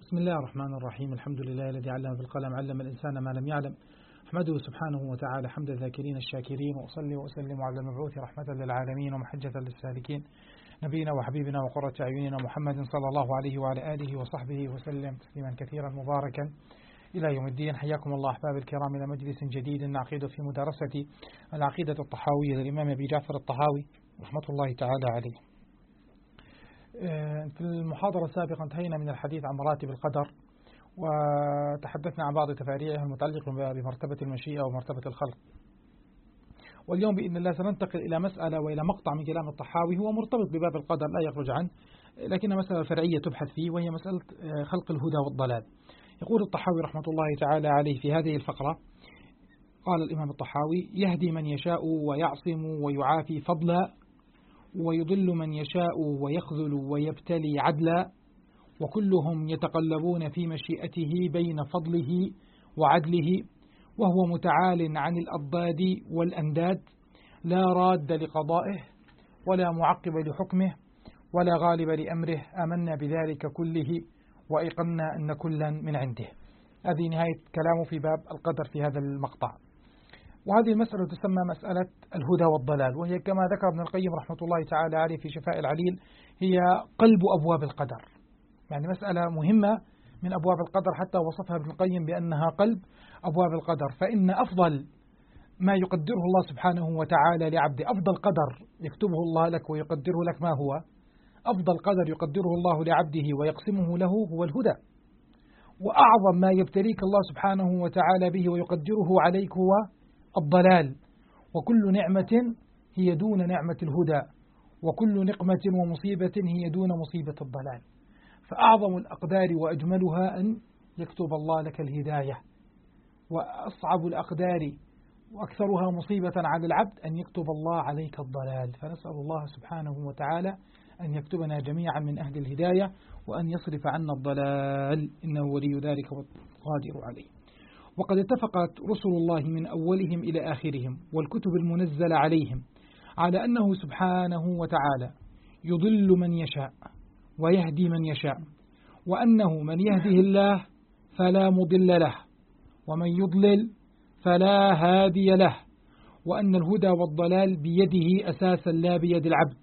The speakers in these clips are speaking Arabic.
بسم الله الرحمن الرحيم. الحمد لله الذي علم بالقلم علم الإنسان ما لم يعلم. أحمده سبحانه وتعالى حمد الذاكرين الشاكرين، وأصلي وأسلم على المبعوث رحمة للعالمين ومحجة للسالكين، نبينا وحبيبنا وقرة أعيننا محمد صلى الله عليه وعلى آله وصحبه وسلم تسليما كثيرا مباركا إلى يوم الدين. حياكم الله أحباب الكرام إلى مجلس جديد نعقد في مدارسة العقيدة الطحاوية للإمام أبي جعفر الطحاوي رحمة الله تعالى عليه. في المحاضرة السابقة انتهينا من الحديث عن مراتب القدر، وتحدثنا عن بعض تفاريعها المتعلقة بمرتبة المشيئة ومرتبة الخلق. واليوم بإذن الله سننتقل إلى مسألة وإلى مقطع من كلام الطحاوي هو مرتبط بباب القدر لا يخرج عنه، لكنها مسألة فرعية تبحث فيه، وهي مسألة خلق الهدى والضلال. يقول الطحاوي رحمة الله تعالى عليه في هذه الفقرة، قال الإمام الطحاوي: يهدي من يشاء ويعصم ويعافي فضلا، ويضل من يشاء ويخذل ويبتلي عدلا، وكلهم يتقلبون في مشيئته بين فضله وعدله، وهو متعال عن الأضداد والأنداد، لا راد لقضائه ولا معقب لحكمه ولا غالب لأمره، آمنا بذلك كله وأيقنا أن كلا من عنده. هذه نهاية كلامه في باب القدر في هذا المقطع. وهذه المسألة تسمى مسألة الهدى والضلال، وهي كما ذكر ابن القيم رحمة الله تعالى عليه في شفاء العليل هي قلب أبواب القدر، يعني مسألة مهمة من أبواب القدر، حتى وصفها ابن القيم بأنها قلب أبواب القدر. فإن أفضل ما يقدره الله سبحانه وتعالى لعبده، أفضل قدر يكتبه الله لك ويقدره لك، ما هو أفضل قدر يقدره الله لعبده ويقسمه له؟ هو الهدى. وأعظم ما يبتليك الله سبحانه وتعالى به ويقدره عليك هو الضلال. وكل نعمة هي دون نعمة الهدى، وكل نقمة ومصيبة هي دون مصيبة الضلال. فأعظم الأقدار وأجملها أن يكتب الله لك الهداية، وأصعب الأقدار وأكثرها مصيبة على العبد أن يكتب الله عليك الضلال. فنسأل الله سبحانه وتعالى أن يكتبنا جميعا من أهل الهداية، وأن يصرف عنا الضلال، إنه ولي ذلك والقادر عليه. وقد اتفقت رسل الله من أولهم إلى آخرهم والكتب المنزلة عليهم على أنه سبحانه وتعالى يضل من يشاء ويهدي من يشاء، وأنه من يهده الله فلا مضل له، ومن يضلل فلا هادي له، وأن الهدى والضلال بيده أساسا لا بيد العبد،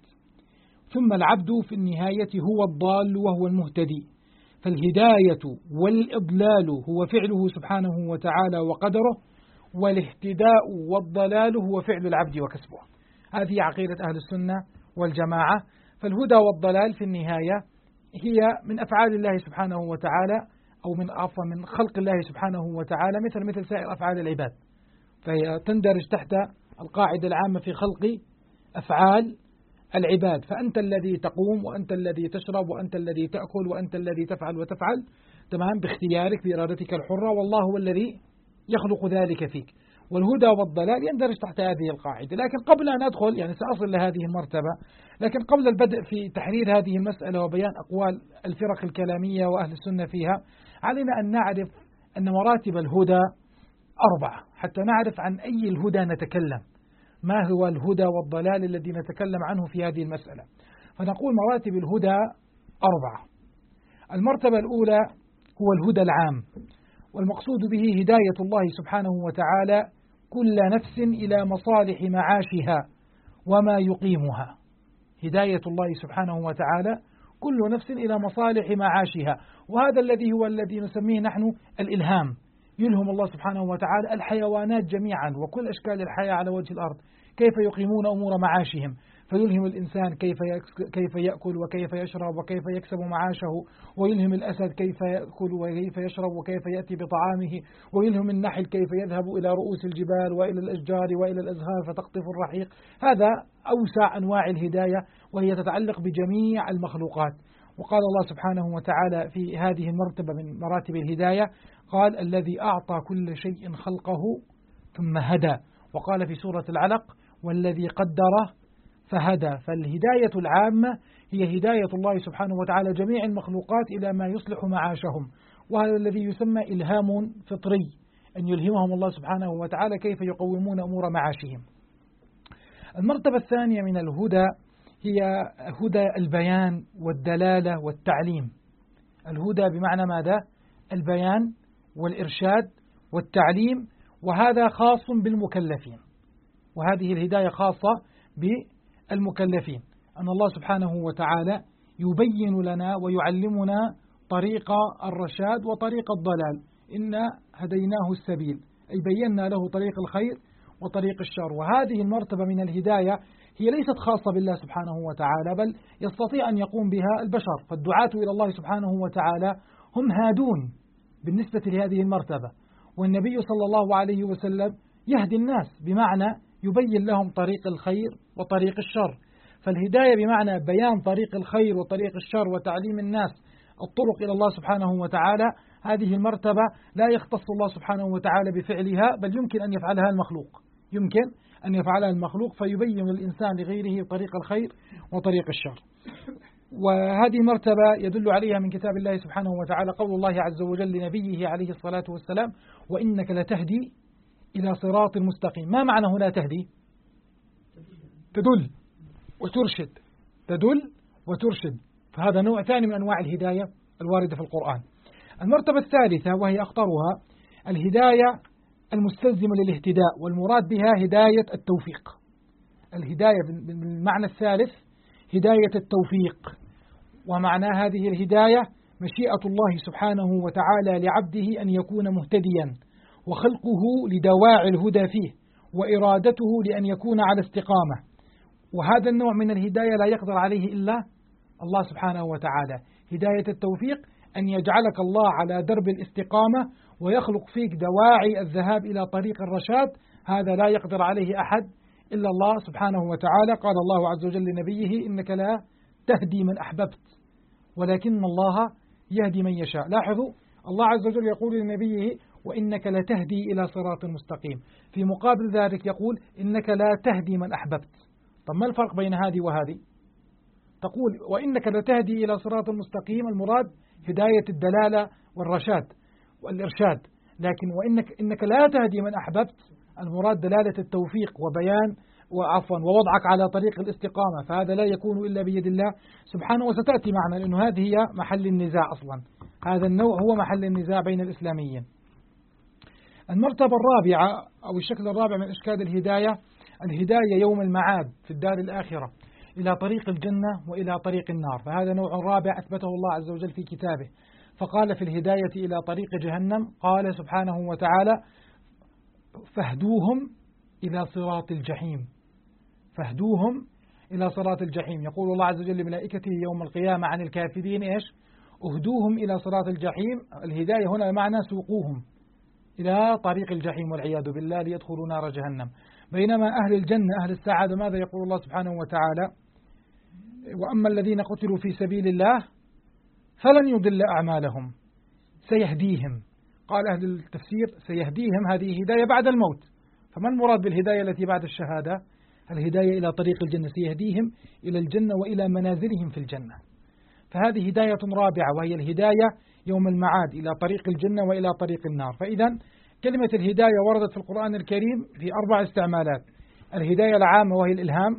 ثم العبد في النهاية هو الضال وهو المهتدي. فالهداية والإضلال هو فعله سبحانه وتعالى وقدره، والاهتداء والضلال هو فعل العبد وكسبه. هذه عقيدة أهل السنة والجماعة. فالهدى والضلال في النهاية هي من أفعال الله سبحانه وتعالى، أو من خلق الله سبحانه وتعالى، مثل سائر أفعال العباد، فهي تندرج تحت القاعدة العامة في خلق أفعال العباد. فأنت الذي تقوم، وأنت الذي تشرب، وأنت الذي تأكل، وأنت الذي تفعل وتفعل، تمام، باختيارك بإرادتك الحرة، والله هو الذي يخلق ذلك فيك. والهدى والضلال يندرج تحت هذه القاعدة. لكن قبل أن أدخل، يعني سأصل لهذه المرتبة، لكن قبل البدء في تحرير هذه المسألة وبيان أقوال الفرق الكلامية وأهل السنة فيها، علينا أن نعرف أن مراتب الهدى 4 حتى نعرف عن أي الهدى نتكلم، ما هو الهدى والضلال الذي نتكلم عنه في هذه المسألة. فنقول مراتب الهدى 4. المرتبة الأولى هو الهدى العام، والمقصود به هداية الله سبحانه وتعالى كل نفس إلى مصالح معاشها وما يقيمها. هداية الله سبحانه وتعالى كل نفس إلى مصالح معاشها، وهذا الذي نسميه نحن الإلهام. يلهم الله سبحانه وتعالى الحيوانات جميعا وكل أشكال الحياة على وجه الأرض كيف يقيمون أمور معاشهم، فيلهم الإنسان كيف يأكل وكيف يشرب وكيف يكسب معاشه، ويلهم الأسد كيف يأكل وكيف يشرب وكيف يأتي بطعامه، ويلهم النحل كيف يذهب إلى رؤوس الجبال وإلى الأشجار وإلى الأزهار فتقطف الرحيق. هذا أوسع أنواع الهداية، وهي تتعلق بجميع المخلوقات. وقال الله سبحانه وتعالى في هذه المرتبة من مراتب الهداية، قال: الذي أعطى كل شيء خلقه ثم هدى. وقال في سورة العلق: والذي قدر فهدى. فالهداية العامة هي هداية الله سبحانه وتعالى جميع المخلوقات إلى ما يصلح معاشهم، وهذا الذي يسمى إلهام فطري، أن يلهمهم الله سبحانه وتعالى كيف يقومون أمور معاشهم. المرتبة الثانية من الهدى هي هدى البيان والدلالة والتعليم. الهدى بمعنى ماذا؟ البيان والإرشاد والتعليم، وهذا خاص بالمكلفين، وهذه الهداية خاصة بالمكلفين، أن الله سبحانه وتعالى يبين لنا ويعلمنا طريق الرشاد وطريق الضلال. إنا هديناه السبيل، أي بينا له طريق الخير وطريق الشر. وهذه المرتبة من الهداية هي ليست خاصة بالله سبحانه وتعالى، بل يستطيع أن يقوم بها البشر، فالدعاة إلى الله سبحانه وتعالى هم هادون بالنسبة لهذه المرتبة، والنبي صلى الله عليه وسلم يهدي الناس بمعنى يبين لهم طريق الخير وطريق الشر. فالهداية بمعنى بيان طريق الخير وطريق الشر وتعليم الناس الطرق إلى الله سبحانه وتعالى. هذه المرتبة لا يختص الله سبحانه وتعالى بفعلها، بل يمكن أن يفعلها المخلوق، يمكن أن يفعلها المخلوق، فيبين الإنسان لغيره طريق الخير وطريق الشر. وهذه المرتبة يدل عليها من كتاب الله سبحانه وتعالى قول الله عز وجل لنبيه عليه الصلاة والسلام: وإنك لتهدي إلى صراط مستقيم. ما معنى هنا تهدي؟ تدل وترشد، تدل وترشد، فهذا نوع ثاني من أنواع الهداية الواردة في القرآن. المرتبة الثالثة وهي أخطرها الهداية المستلزمة للاهتداء، والمراد بها هداية التوفيق. الهداية بالمعنى الثالث هداية التوفيق، ومعنى هذه الهداية مشيئة الله سبحانه وتعالى لعبده أن يكون مهتديا، وخلقه لدواعي الهدى فيه، وإرادته لأن يكون على استقامة. وهذا النوع من الهداية لا يقدر عليه إلا الله سبحانه وتعالى. هداية التوفيق أن يجعلك الله على درب الاستقامة ويخلق فيك دواعي الذهاب إلى طريق الرشاد، هذا لا يقدر عليه أحد إلا الله سبحانه وتعالى. قال الله عز وجل لنبيه: إنك لا تهدي من أحببت ولكن الله يهدي من يشاء. لاحظوا الله عز وجل يقول لنبيه: وإنك لتهدي إلى صراط مستقيم، في مقابل ذلك يقول: إنك لا تهدي من أحببت. طب ما الفرق بين هذه وهذه؟ تقول وإنك لتهدي إلى صراط مستقيم، المراد هداية الدلالة والرشاد والإرشاد، لكن إنك لا تهدي من أحببت المراد دلالة التوفيق وبيان ووضعك على طريق الاستقامة، فهذا لا يكون إلا بيد الله سبحانه. وستأتي معنا لأنه هذه هي محل النزاع أصلا، هذا النوع هو محل النزاع بين الإسلاميين. المرتبة الرابعة أو الشكل الرابع من أشكال الهداية الهداية يوم المعاد في الدار الآخرة إلى طريق الجنة وإلى طريق النار، فهذا نوع رابع أثبته الله عز وجل في كتابه. فقال في الهداية إلى طريق جهنم، قال سبحانه وتعالى: فاهدوهم إلى صراط الجحيم، فاهدوهم إلى صراط الجحيم. يقول الله عز وجل لملائكته يوم القيامة عن الكافرين: إيش؟ اهدوهم إلى صراط الجحيم. الهداية هنا بمعنى سوقوهم إلى طريق الجحيم والعياذ بالله ليدخلوا نار جهنم. بينما أهل الجنة أهل السعادة ماذا يقول الله سبحانه وتعالى؟ وأما الذين قتلوا في سبيل الله فلن يضل أعمالهم سيهديهم. قال أهل التفسير سيهديهم، هذه هداية بعد الموت. فما المراد بالهداية التي بعد الشهادة؟ الهداية إلى طريق الجنة، سيهديهم إلى الجنة وإلى منازلهم في الجنة. فهذه هداية رابعة وهي الهداية يوم المعاد إلى طريق الجنة وإلى طريق النار. فإذا كلمة الهداية وردت في القرآن الكريم في 4 استعمالات: الهداية العامة وهي الإلهام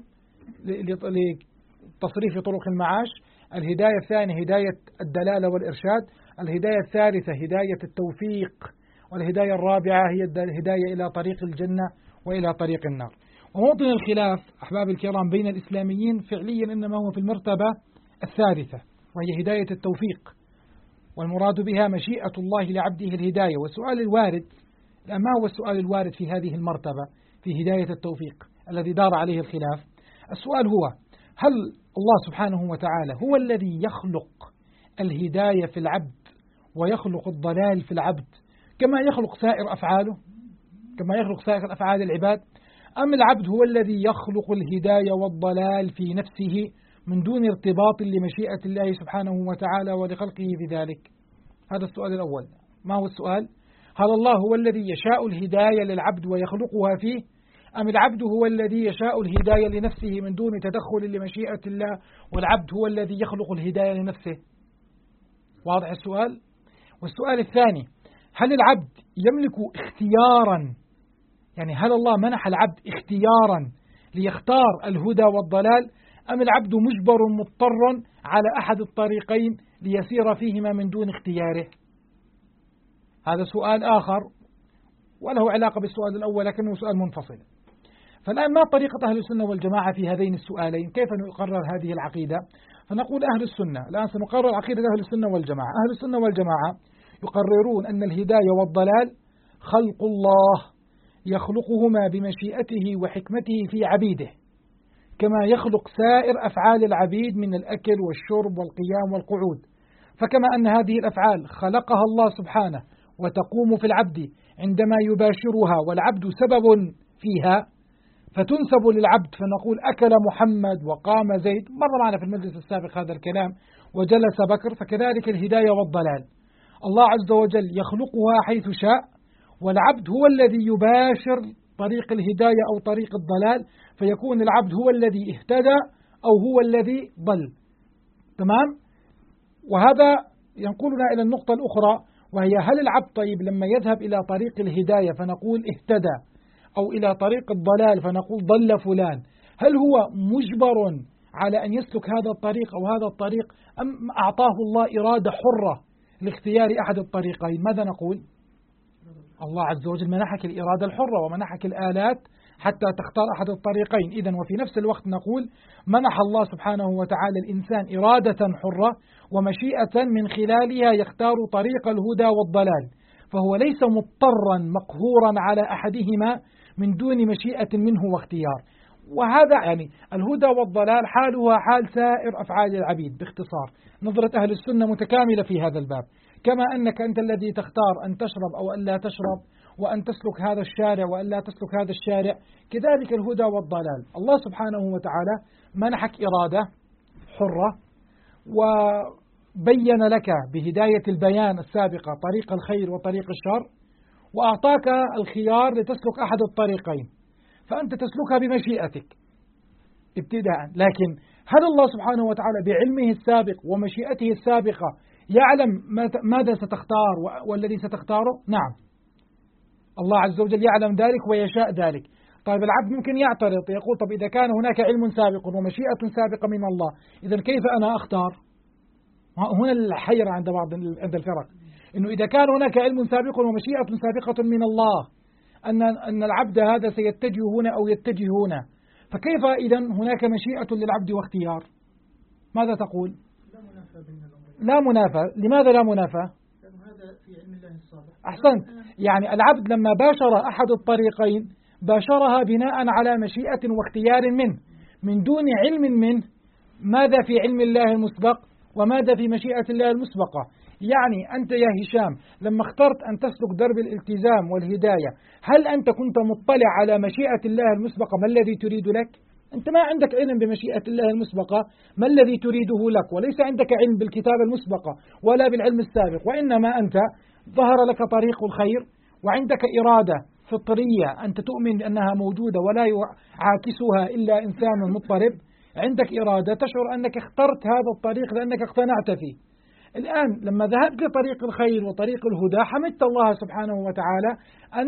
لتصريف طرق المعاش، الهداية الثانية هداية الدلالة والإرشاد، الهداية الثالثة هداية التوفيق، والهداية الرابعة هي الهداية إلى طريق الجنة وإلى طريق النار. وموطن الخلاف أحباب الكرام بين الإسلاميين فعليا إنما هو في المرتبة الثالثة وهي هداية التوفيق، والمراد بها مشيئة الله لعبده الهداية. والسؤال الوارد، ما هو السؤال الوارد في هذه المرتبة في هداية التوفيق الذي دار عليه الخلاف؟ السؤال هو: هل الله سبحانه وتعالى هو الذي يخلق الهداية في العبد ويخلق الضلال في العبد كما يخلق سائر أفعاله، كما يخلق سائر أفعال العباد، أم العبد هو الذي يخلق الهداية والضلال في نفسه من دون ارتباط لمشيئة الله سبحانه وتعالى ولخلقه بذلك؟ هذا السؤال الأول. ما هو السؤال؟ هل الله هو الذي يشاء الهداية للعبد ويخلقها فيه، أم العبد هو الذي يشاء الهداية لنفسه من دون تدخل لمشيئة الله والعبد هو الذي يخلق الهداية لنفسه؟ واضح السؤال؟ والسؤال الثاني: هل العبد يملك اختيارا، يعني هل الله منح العبد اختيارا ليختار الهدى والضلال، أم العبد مجبر مضطر على أحد الطريقين ليسير فيهما من دون اختياره؟ هذا سؤال آخر وله علاقة بالسؤال الأول لكنه سؤال منفصل. فالآن ما طريقة أهل السنة والجماعة في هذين السؤالين؟ كيف نقرر هذه العقيدة؟ فنقول أهل السنة، الآن سنقرر عقيدة أهل السنة والجماعة. أهل السنة والجماعة يقررون أن الهداية والضلال خلق الله يخلقهما بمشيئته وحكمته في عبيده، كما يخلق سائر أفعال العبيد من الأكل والشرب والقيام والقعود. فكما أن هذه الأفعال خلقها الله سبحانه وتقوم في العبد عندما يباشرها والعبد سبب فيها فتنسب للعبد، فنقول أكل محمد وقام زيد، مر معنا في المجلس السابق هذا الكلام، وجلس بكر. فكذلك الهداية والضلال الله عز وجل يخلقها حيث شاء، والعبد هو الذي يباشر طريق الهداية أو طريق الضلال، فيكون العبد هو الذي اهتدى أو هو الذي ضل. تمام؟ وهذا ينقلنا إلى النقطة الأخرى، وهي هل العبد طيب لما يذهب إلى طريق الهداية فنقول اهتدى، أو إلى طريق الضلال فنقول ضل فلان، هل هو مجبر على أن يسلك هذا الطريق أو هذا الطريق، أم أعطاه الله إرادة حرة لاختيار أحد الطريقين؟ ماذا نقول؟ الله عز وجل منحك الإرادة الحرة ومنحك الآلات حتى تختار أحد الطريقين. إذن وفي نفس الوقت نقول منح الله سبحانه وتعالى الإنسان إرادة حرة ومشيئة من خلالها يختار طريق الهدى والضلال، فهو ليس مضطرا مقهورا على أحدهما من دون مشيئة منه واختيار. وهذا يعني الهدى والضلال حالها حال سائر أفعال العبيد. باختصار نظرة أهل السنة متكاملة في هذا الباب، كما أنك أنت الذي تختار أن تشرب أو أن لا تشرب، وأن تسلك هذا الشارع وأن لا تسلك هذا الشارع، كذلك الهدى والضلال. الله سبحانه وتعالى منحك إرادة حرة وبين لك بهداية البيان السابقة طريق الخير وطريق الشر، وأعطاك الخيار لتسلك أحد الطريقين، فأنت تسلكها بمشيئتك ابتداء. لكن هل الله سبحانه وتعالى بعلمه السابق ومشيئته السابقة يعلم ماذا ستختار والذي ستختاره؟ نعم، الله عز وجل يعلم ذلك ويشاء ذلك. طيب العبد ممكن يعترض يقول طب إذا كان هناك علم سابق ومشيئة سابقة من الله، إذن كيف أنا أختار؟ هنا الحيرة عند عند الفرق، إنه إذا كان هناك علم سابق ومشيئة سابقة من الله أن العبد هذا سيتجه هنا أو يتجه هنا، فكيف إذن هناك مشيئة للعبد واختيار؟ ماذا تقول؟ لا منافاة. لماذا لا منافاة؟ هذا في علم الله السابق. أحسنت، يعني العبد لما باشر أحد الطريقين باشرها بناء على مشيئة واختيار منه من دون علم منه ماذا في علم الله المسبق وماذا في مشيئة الله المسبقة. يعني أنت يا هشام لما اخترت أن تسلك درب الالتزام والهداية، هل أنت كنت مطلع على مشيئة الله المسبقة ما الذي تريد لك؟ أنت ما عندك علم بمشيئة الله المسبقة ما الذي تريده لك، وليس عندك علم بالكتابة المسبقة ولا بالعلم السابق، وإنما أنت ظهر لك طريق الخير وعندك إرادة فطرية أنت تؤمن بأنها موجودة ولا يعاكسها إلا إنسان مضطرب، عندك إرادة تشعر أنك اخترت هذا الطريق لأنك اقتنعت فيه. الآن لما ذهبت لطريق الخير وطريق الهدى حمدت الله سبحانه وتعالى أن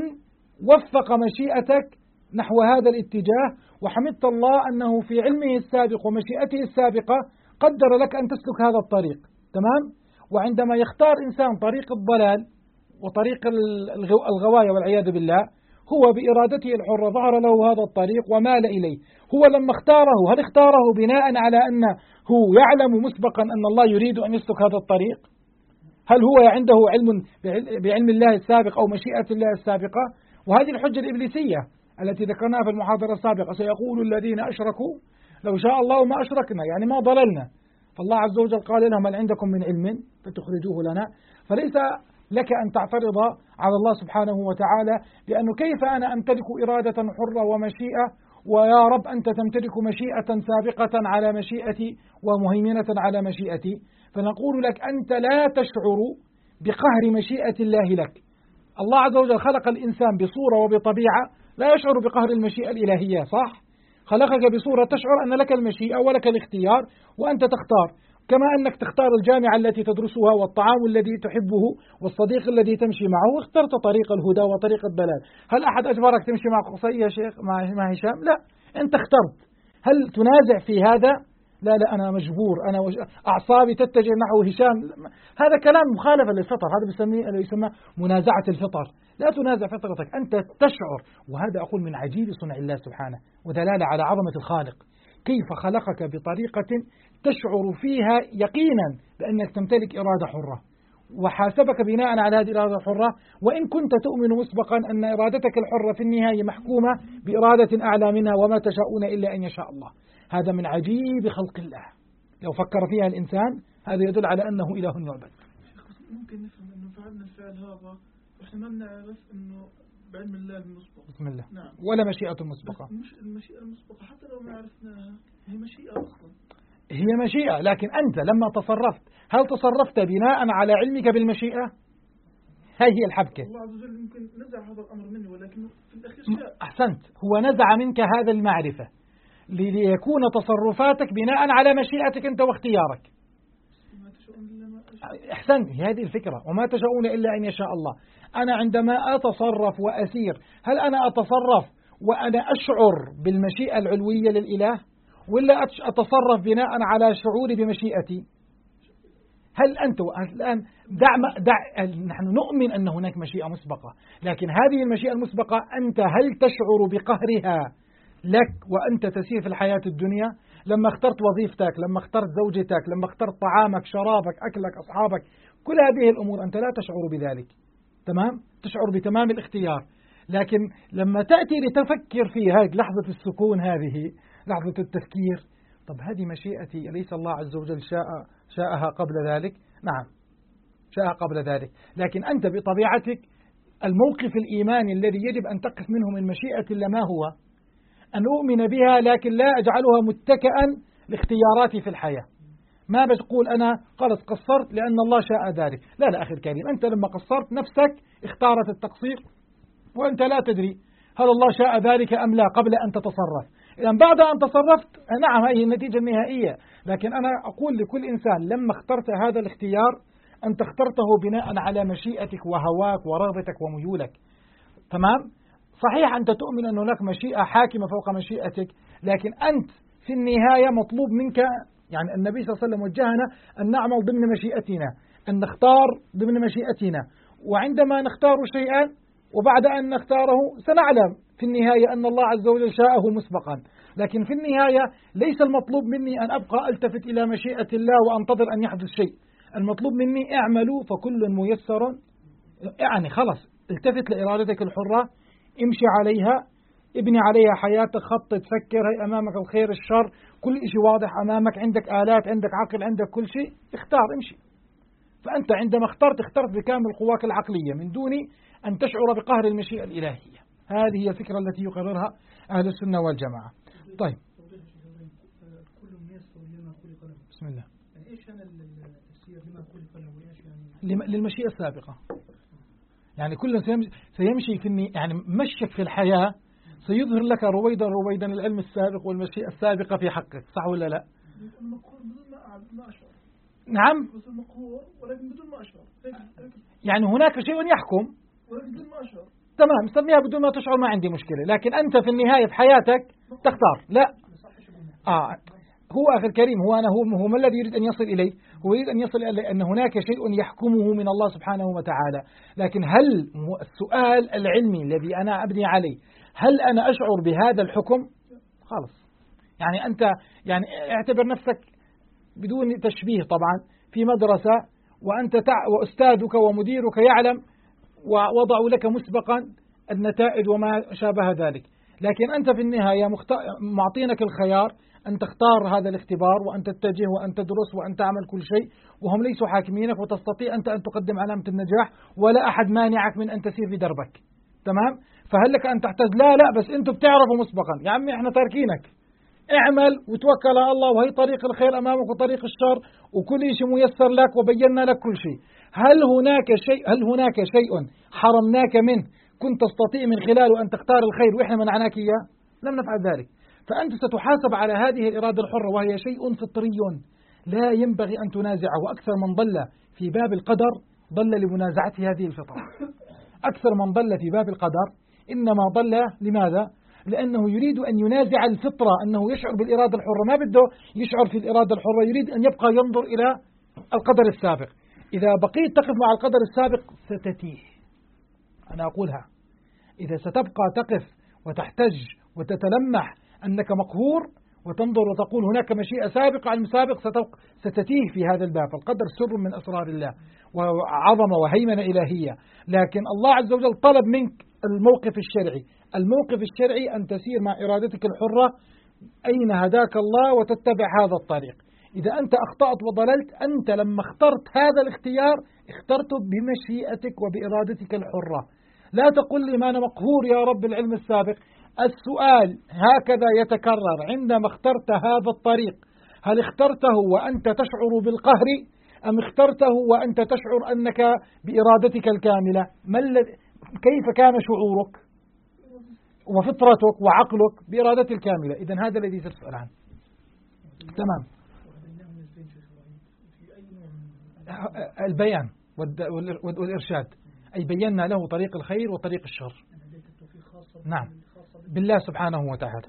وفق مشيئتك نحو هذا الاتجاه، وحمدت الله أنه في علمه السابق ومشيئته السابقة قدر لك أن تسلك هذا الطريق. تمام؟ وعندما يختار إنسان طريق الضلال وطريق الغواية والعياذ بالله هو بإرادته الحرة ظهر له هذا الطريق ومال إليه. هو لما اختاره هل اختاره بناء على أنه يعلم مسبقا أن الله يريد أن يسلك هذا الطريق؟ هل هو عنده علم بعلم الله السابق أو مشيئة الله السابقة؟ وهذه الحجة الإبليسية التي ذكرناها في المحاضرة السابقة، سيقول الذين أشركوا لو شاء الله ما أشركنا، يعني ما ضللنا. فالله عز وجل قال لهم هل عندكم من علم فتخرجوه لنا؟ فليس لك أن تعترض على الله سبحانه وتعالى لأنه كيف أنا أمتلك إرادة حرة ومشيئة ويا رب أنت تمتلك مشيئة سابقة على مشيئتي ومهيمنة على مشيئتي. فنقول لك أنت لا تشعر بقهر مشيئة الله لك. الله عز وجل خلق الإنسان بصورة وبطبيعة لا يشعر بقهر المشيئة الإلهية، صح؟ خلقك بصورة تشعر أن لك المشيئة ولك الاختيار وأنت تختار، كما أنك تختار الجامعة التي تدرسها والطعام الذي تحبه والصديق الذي تمشي معه، واخترت طريق الهدى وطريق الضلال. هل أحد أجبرك تمشي مع قصي يا شيخ مع هشام؟ لا، أنت اخترت. هل تنازع في هذا؟ لا أنا مجبور، أنا أعصابي تتجه نحو هشام. هذا كلام مخالفة للفطر، هذا يسمى منازعة الفطر. لا تنازع فطرتك، أنت تشعر. وهذا أقول من عجيب صنع الله سبحانه ودلالة على عظمة الخالق، كيف خلقك بطريقة تشعر فيها يقينا بأنك تمتلك إرادة حرة، وحاسبك بناء على هذه الإرادة الحرة، وإن كنت تؤمن مسبقا أن إرادتك الحرة في النهاية محكومة بإرادة أعلى منها، وما تشاءون إلا أن يشاء الله. هذا من عجيب خلق الله، لو فكر فيها الإنسان هذا يدل على أنه إله يعبد. ممكن نفهم أنه فعلنا الفعل هذا وإحنا ما بنعرف أنه بعلم الله المسبق. بسم الله. نعم. ولا مشيئة مسبقة. مش المشيئة المسبقة، حتى لو ما عرفناها هي مشيئة أصلا. هي مشيئة، لكن أنت لما تصرفت هل تصرفت بناء على علمك بالمشيئة؟ هي الحبكة. الله عز وجل يمكن نزع هذا الأمر مني، ولكن في الأخير شاء. أحسنت، هو نزع منك هذا المعرفة ليكون تصرفاتك بناء على مشيئتك أنت واختيارك. أحسنت، هذه الفكرة، وما تشاءون إلا أن يشاء الله. أنا عندما أتصرف وأسير، هل أنا أتصرف وأنا أشعر بالمشيئة العلوية للإله، ولا أتصرف بناء على شعوري بمشيئتي؟ هل أنت الآن نحن نؤمن أن هناك مشيئة مسبقة، لكن هذه المشيئة المسبقة أنت هل تشعر بقهرها لك وأنت تسير في الحياة الدنيا؟ لما اخترت وظيفتك، لما اخترت زوجتك، لما اخترت طعامك، شرابك، أكلك، أصحابك، كل هذه الأمور أنت لا تشعر بذلك، تمام؟ تشعر بتمام الاختيار. لكن لما تأتي لتفكر في هذه لحظة السكون، هذه لحظة التفكير، طب هذه مشيئتي، أليس الله عز وجل شاءها قبل ذلك؟ نعم، شاءها قبل ذلك. لكن أنت بطبيعتك الموقف الإيماني الذي يجب أن تقف منه من مشيئة الله ما هو؟ أن أؤمن بها، لكن لا أجعلها متكئا لاختياراتي في الحياة. ما بتقول أنا خلص قصرت لأن الله شاء ذلك. لا أخي الكريم، أنت لما قصرت نفسك اختارت التقصير وأنت لا تدري هل الله شاء ذلك أم لا قبل أن تتصرف. إذا بعد أن تصرفت نعم هذه النتيجة النهائية، لكن أنا أقول لكل إنسان لما اخترت هذا الاختيار أنت اخترته بناء على مشيئتك وهواك ورغبتك وميولك، تمام؟ صحيح أنت تؤمن أن هناك مشيئة حاكمة فوق مشيئتك، لكن أنت في النهاية مطلوب منك، يعني النبي صلى الله عليه وسلم وجهنا أن نعمل ضمن مشيئتنا، أن نختار ضمن مشيئتنا، وعندما نختار شيئا وبعد أن نختاره سنعلم في النهاية أن الله عز وجل شاءه مسبقا. لكن في النهاية ليس المطلوب مني أن أبقى ألتفت إلى مشيئة الله وأنتظر أن يحدث شيء. المطلوب مني اعملوا فكل ميسر، يعني خلص التفت لإرادتك الحرة، امشي عليها، ابني عليها حياتك، خطط، فكر، هي أمامك الخير الشر، كل شيء واضح أمامك، عندك آلات، عندك عقل، عندك كل شيء، اختار، امشي. فأنت عندما اخترت بكامل قواك العقلية من دون أن تشعر بقهر المشيئة الإلهية. هذه هي الفكرة التي يقررها أهل السنة والجماعة. طيب، كل ميسر لما خلق له. بسم الله. يعني إيش أنا التفسير لما خلق له وإيش يعني؟ للمشيئة السابقة. يعني كل سيمشي يعني مشيك في الحياة سيظهر لك رويدا العلم السابق والمشيئة السابقة في حقك، صح ولا لا؟ المقهور بدون ما أشعر. نعم. بس المقهور ولكن بدون ما أشعر. يعني هناك شيء يحكم. ولكن بدون ما أشعر. تمام، سميها بدون ما تشعر، ما عندي مشكلة، لكن أنت في النهاية في حياتك تختار. لا. هو أخي الكريم، هو ما الذي يريد أن يصل إليه؟ هو يريد أن يصل إلى أن هناك شيء يحكمه من الله سبحانه وتعالى. لكن هل السؤال العلمي الذي أنا أبني عليه، هل أنا أشعر بهذا الحكم؟ خلاص. يعني أنت يعني اعتبر نفسك بدون تشبيه طبعا في مدرسة، وأنت وأستاذك ومديرك يعلم ووضعوا لك مسبقا النتائج وما شابه ذلك، لكن أنت في النهاية معطينك الخيار أن تختار هذا الاختبار وأن تتجه وأن تدرس وأن تعمل كل شيء، وهم ليسوا حاكمينك، وتستطيع أنت أن تقدم علامة النجاح ولا أحد مانعك من أن تسير في دربك، تمام؟ فهل لك أن تحتاج؟ لا بس أنتم بتعرفوا مسبقا، يا عمي احنا تاركينك، اعمل وتوكل على الله، وهي طريق الخير أمامك وطريق الشر، وكل شيء ميسر لك وبينا لك كل شيء. هل هناك شيء حرمناك منه كنت تستطيع من خلاله أن تختار الخير وإحنا منعناك إياه؟ لم نفعل ذلك. فأنت ستحاسب على هذه الإرادة الحرة، وهي شيء فطري لا ينبغي أن تنازعه. وأكثر من ضل في باب القدر ضل لمنازعة هذه الفطرة. أكثر من ضل في باب القدر إنما ضل لماذا؟ لأنه يريد أن ينازع الفطرة، أنه يشعر بالإرادة الحرة، ما بده يشعر في الإرادة الحرة، يريد أن يبقى ينظر إلى القدر السابق. إذا بقيت تقف مع القدر السابق ستتيه، أنا أقولها، إذا ستبقى تقف وتحتج وتتلمح أنك مقهور وتنظر وتقول هناك مشيئة سابقة عن المسابق ستتيه في هذا الباب. القدر سر من أسرار الله وعظمة وهيمنة إلهية، لكن الله عز وجل طلب منك الموقف الشرعي. الموقف الشرعي أن تسير مع إرادتك الحرة أين هداك الله وتتبع هذا الطريق. إذا أنت أخطأت وضللت، أنت لما اخترت هذا الاختيار اخترته بمشيئتك وبإرادتك الحرة. لا تقل لي ما أنا مقهور يا رب العلم السابق. السؤال هكذا يتكرر عندما اخترت هذا الطريق، هل اخترته وأنت تشعر بالقهر أم اخترته وأنت تشعر أنك بإرادتك الكاملة؟ كيف كان شعورك وفطرتك وعقلك بإرادتك الكاملة؟ إذن هذا الذي ستسأل عنه. تمام. البيان والإرشاد، أي بينا له طريق الخير وطريق الشر. نعم، بالله سبحانه وتعالى.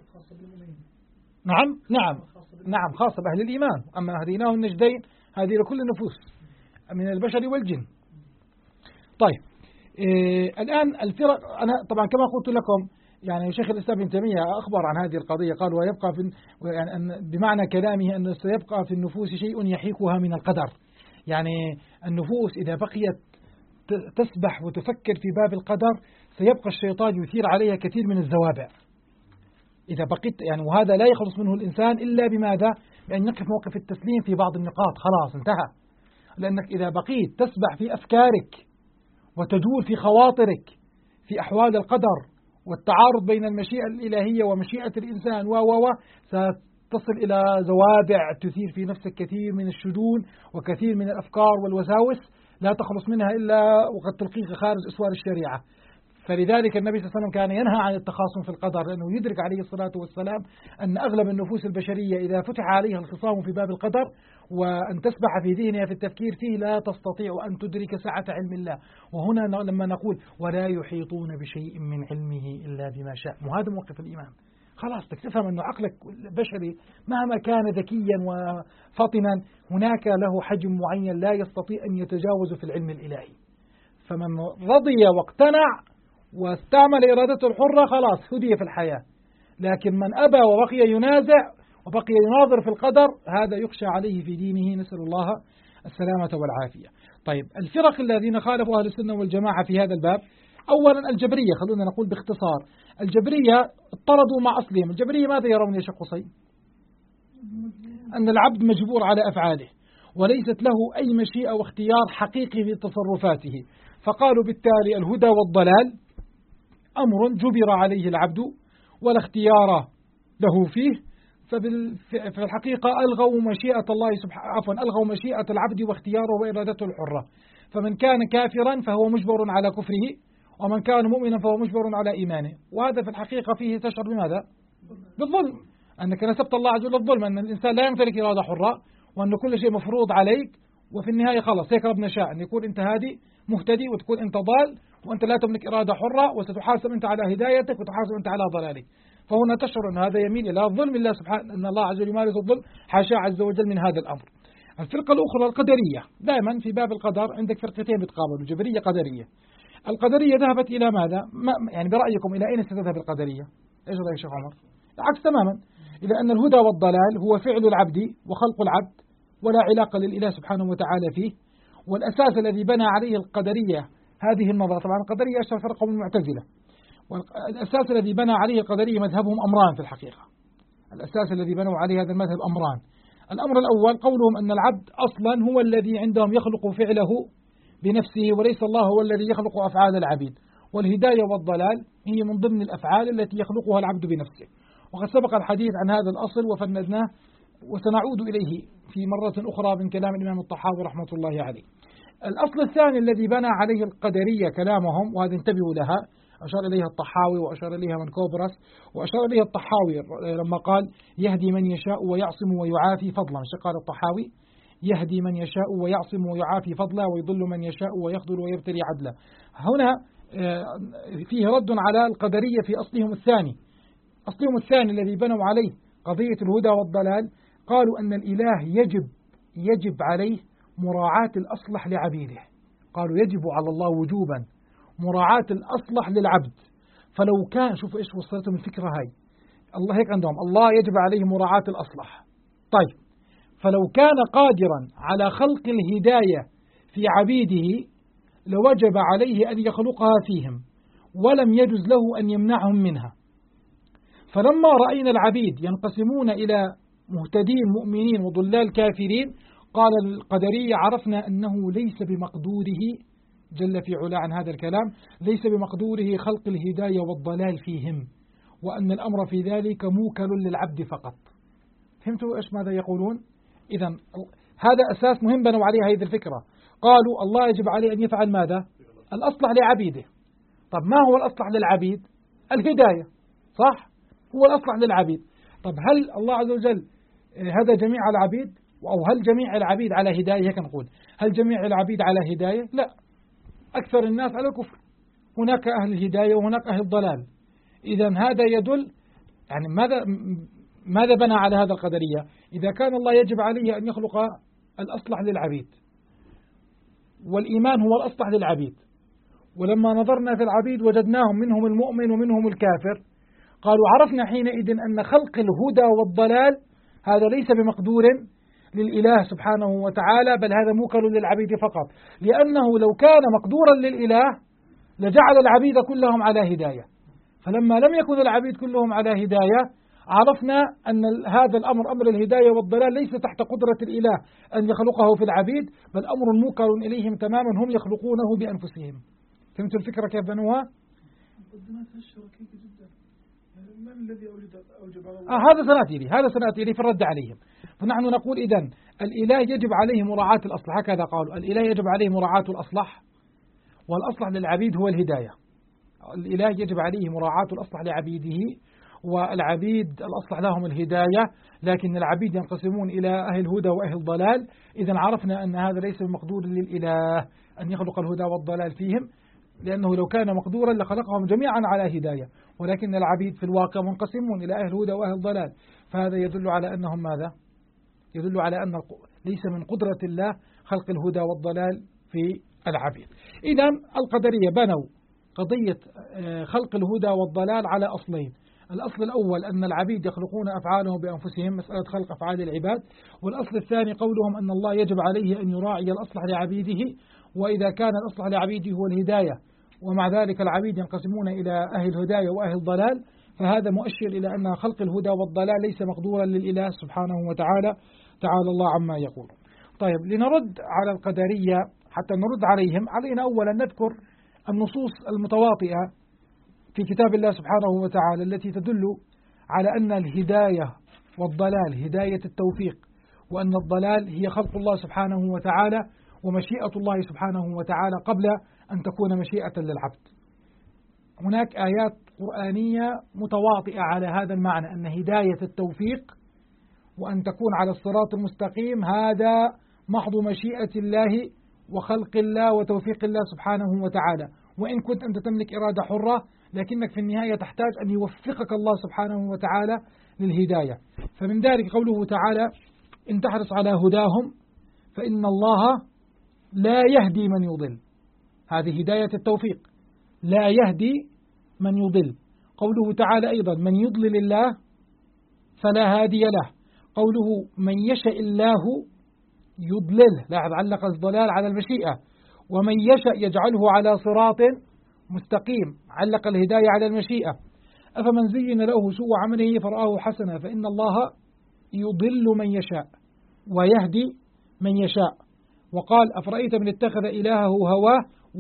نعم خاصة بأهل الإيمان. أما هديناه النجدين هذه لكل النفوس من البشر والجن. طيب، الآن الفرق، أنا طبعا كما قلت لكم يعني شيخ الإسلام ابن تيمية أخبر عن هذه القضية، قال ويبقى يعني بمعنى كلامه أنه سيبقى في النفوس شيء يحيكها من القدر. يعني النفوس إذا بقيت تسبح وتفكر في باب القدر سيبقى الشيطان يثير عليها كثير من الزوابع. إذا بقيت يعني، وهذا لا يخلص منه الإنسان إلا بماذا؟ بأن يقف موقف التسليم في بعض النقاط، خلاص انتهى. لأنك إذا بقيت تسبح في أفكارك وتدور في خواطرك في أحوال القدر والتعارض بين المشيئة الإلهية ومشيئة الإنسان ستصل إلى زوابع تثير في نفسك كثير من الشذوذ وكثير من الأفكار والوساوس لا تخلص منها إلا وقد تلقيك خارج أسوار الشريعة. فلذلك النبي صلى الله عليه وسلم كان ينهى عن التخاصم في القدر، لأنه يدرك عليه الصلاة والسلام أن أغلب النفوس البشرية إذا فتح عليها الخصام في باب القدر وأن تسبح في ذهنها في التفكير فيه لا تستطيع أن تدرك سعة علم الله. وهنا لما نقول ولا يحيطون بشيء من علمه إلا بما شاء، وهذا موقف الإيمان. خلاص تفهم أن عقلك البشري مهما كان ذكيا وفطنا هناك له حجم معين لا يستطيع أن يتجاوز في العلم الإلهي. فمن رضي واقتنع واستعمل إرادته الحرة خلاص هدي في الحياة. لكن من أبى وبقي ينازع وبقي يناظر في القدر هذا يخشى عليه في دينه، نسأل الله السلامة والعافية. طيب، الفرق الذين خالفوا أهل السنة والجماعة في هذا الباب، أولا الجبرية، خلونا نقول باختصار. الجبرية اضطردوا مع أصلهم. الجبرية ماذا يرون يا شيخ قصي؟ أن العبد مجبور على أفعاله وليست له أي مشيئة واختيار حقيقي في تصرفاته، فقالوا بالتالي الهدى والضلال أمر جبر عليه العبد ولا اختيار له فيه. ففي الحقيقة ألغوا مشيئة الله سبحانه، ألغوا مشيئة العبد واختياره وإرادته الحرة. فمن كان كافرا فهو مجبر على كفره، ومن كان مؤمنا فهو مجبر على إيمانه. وهذا في الحقيقة فيه تشعر بماذا؟ بالظلم، أنك نسبت الله عز وجل الظلم، أن الإنسان لا يمتلك إرادة حرة وأن كل شيء مفروض عليك، وفي النهاية خلاص هيك ربنا شاء أن يكون أنت هادي مهتدي وتكون أنت ضال وأنت لا تملك إرادة حرة، وستحاسب أنت على هدايتك وتحاسب أنت على ضلالك. فهنا تشعر أن هذا يميل إلى الظلم. الله سبحانه أن الله عز وجل يمارس الظلم، حاشا عز وجل من هذا الأمر. الفرقة الأخرى القدرية. دائما في باب القدر عندك فرقتين بتقابلوا، جبرية قدرية. القدرية ذهبت إلى ماذا؟ يعني برأيكم إلى أين ستذهب القدرية؟ إيش رأيك شيخ عمر؟ العكس تماما، إلى أن الهدى والضلال هو فعل العبد وخلق العبد ولا علاقة للإله سبحانه وتعالى فيه. والأساس الذي بنى عليه القدرية هذه النظرة، طبعا القدرية أشهر فرقة من المعتزلة، والأساس الذي بنى عليه القدرية مذهبهم أمران في الحقيقة. الأساس الذي بنوا عليه هذا المذهب أمران. الأمر الأول قولهم أن العبد أصلا هو الذي عندهم يخلق فعله بنفسه وليس الله هو الذي يخلق أفعال العبيد، والهداية والضلال هي من ضمن الأفعال التي يخلقها العبد بنفسه. وقد سبق الحديث عن هذا الأصل وفندناه وسنعود إليه في مرة أخرى من كلام الإمام الطحاوي رحمة الله عليه. الأصل الثاني الذي بنى عليه القدرية كلامهم، وهذا انتبهوا لها، أشار إليها الطحاوي وأشار إليها من كوبرس وأشار إليها الطحاوي لما قال يهدي من يشاء ويعصم ويعافي فضلا. قال الطحاوي يهدي من يشاء ويعصم ويعافي فضلا ويضل من يشاء ويخذل ويبتلي عدلا. هنا فيه رد على القدرية في أصلهم الثاني، أصلهم الثاني الذي بنوا عليه قضية الهدى والضلال، قالوا أن الإله يجب عليه مراعاة الأصلح لعبيده. قالوا يجب على الله وجوبا مراعاة الأصلح للعبد. فلو كان، شوف إيش وصلتهم الفكرة هاي، الله هيك عندهم، الله يجب عليه مراعاة الأصلح. طيب، فلو كان قادرا على خلق الهداية في عبيده لوجب عليه أن يخلقها فيهم، ولم يجز له أن يمنعهم منها. فلما رأينا العبيد ينقسمون إلى مهتدين مؤمنين وضلال كافرين، قال القدرية عرفنا أنه ليس بمقدوره جل في علا عن هذا الكلام، ليس بمقدوره خلق الهداية والضلال فيهم، وأن الأمر في ذلك موكل للعبد فقط. فهمتوا إيش ماذا يقولون؟ إذن هذا أساس مهم بنوا عليه هذه الفكرة. قالوا الله يجب عليه أن يفعل ماذا؟ الأصلح لعبيده. طب ما هو الأصلح للعبيد؟ الهداية، صح؟ هو الأصلح للعبيد. طب هل الله عز وجل هذا جميع العبيد، أو هل جميع العبيد على هداية؟ هيك نقول، هل جميع العبيد على هداية؟ لا، أكثر الناس على الكفر، هناك أهل الهداية وهناك أهل الضلال. إذن هذا يدل يعني ماذا بنى على هذا القدرية؟ إذا كان الله يجب عليه أن يخلق الأصلح للعبيد، والإيمان هو الأصلح للعبيد، ولما نظرنا في العبيد وجدناهم منهم المؤمن ومنهم الكافر، قالوا عرفنا حينئذ أن خلق الهدى والضلال هذا ليس بمقدور للإله سبحانه وتعالى، بل هذا موكل للعبيد فقط، لأنه لو كان مقدورا للإله لجعل العبيد كلهم على هداية. فلما لم يكن العبيد كلهم على هداية، عرفنا أن هذا الأمر، أمر الهداية والضلال، ليس تحت قدرة الإله أن يخلقه في العبيد، بل أمر موكل إليهم تماما، هم يخلقونه بأنفسهم. فهمتوا الفكرة كيف بنوها؟ مقدماتها الشركية جدا. من الذي أوجب على الله؟ هذا سنأتي إليه في الرد عليهم. فنحن نقول إذن الإله يجب عليه مراعاة الأصلح، هكذا قالوا، الإله يجب عليه مراعاة الأصلح، والأصلح للعبيد هو الهداية. الإله يجب عليه مراعاة الأصلح لعبيده، والعبيد الأصلح لهم الهداية، لكن العبيد ينقسمون إلى أهل هدى وأهل ضلال. إذن عرفنا أن هذا ليس بمقدور للإله أن يخلق الهدى والضلال فيهم، لأنه لو كان مقدورا لخلقهم جميعا على هداية، ولكن العبيد في الواقع منقسمون إلى أهل هدى وأهل ضلال. فهذا يدل على أنهم ماذا؟ يدل على أن ليس من قدرة الله خلق الهدى والضلال في العبيد. إذن القدرية بنوا قضية خلق الهدى والضلال على أصلين. الأصل الأول أن العبيد يخلقون أفعالهم بأنفسهم، مسألة خلق أفعال العباد. والأصل الثاني قولهم أن الله يجب عليه أن يراعي الأصلح لعبيده، وإذا كان الأصلح لعبيده هو الهداية، ومع ذلك العبيد ينقسمون إلى أهل هداية وأهل ضلال، فهذا مؤشر إلى أن خلق الهدى والضلال ليس مقدورا للإله سبحانه وتعالى، تعالى الله عما يقول. طيب، لنرد على القدرية، حتى نرد عليهم، علينا أولا نذكر النصوص المتواطئة في كتاب الله سبحانه وتعالى التي تدل على أن الهداية والضلال هداية التوفيق، وأن الضلال هي خلق الله سبحانه وتعالى ومشيئة الله سبحانه وتعالى قبل أن تكون مشيئة للعبد. هناك آيات قرآنية متواطئة على هذا المعنى، أن هداية التوفيق وأن تكون على الصراط المستقيم هذا محض مشيئة الله وخلق الله وتوفيق الله سبحانه وتعالى، وإن كنت أنت تملك إرادة حرة، لكنك في النهاية تحتاج أن يوفقك الله سبحانه وتعالى للهداية. فمن ذلك قوله تعالى: إن تحرص على هداهم فإن الله لا يهدي من يضل. هذه هداية التوفيق، لا يهدي من يضل. قوله تعالى أيضا: من يضلل الله فلا هادي له. قوله: من يشاء الله يضلله، لاحظ علق الضلال على المشيئة. ومن يشاء يجعله على صراط مستقيم، علق الهداية على المشيئة. أفمن زين له سوء عمله فرآه حسنا فإن الله يضل من يشاء ويهدي من يشاء. وقال: أفرأيت من اتخذ إلهه هواه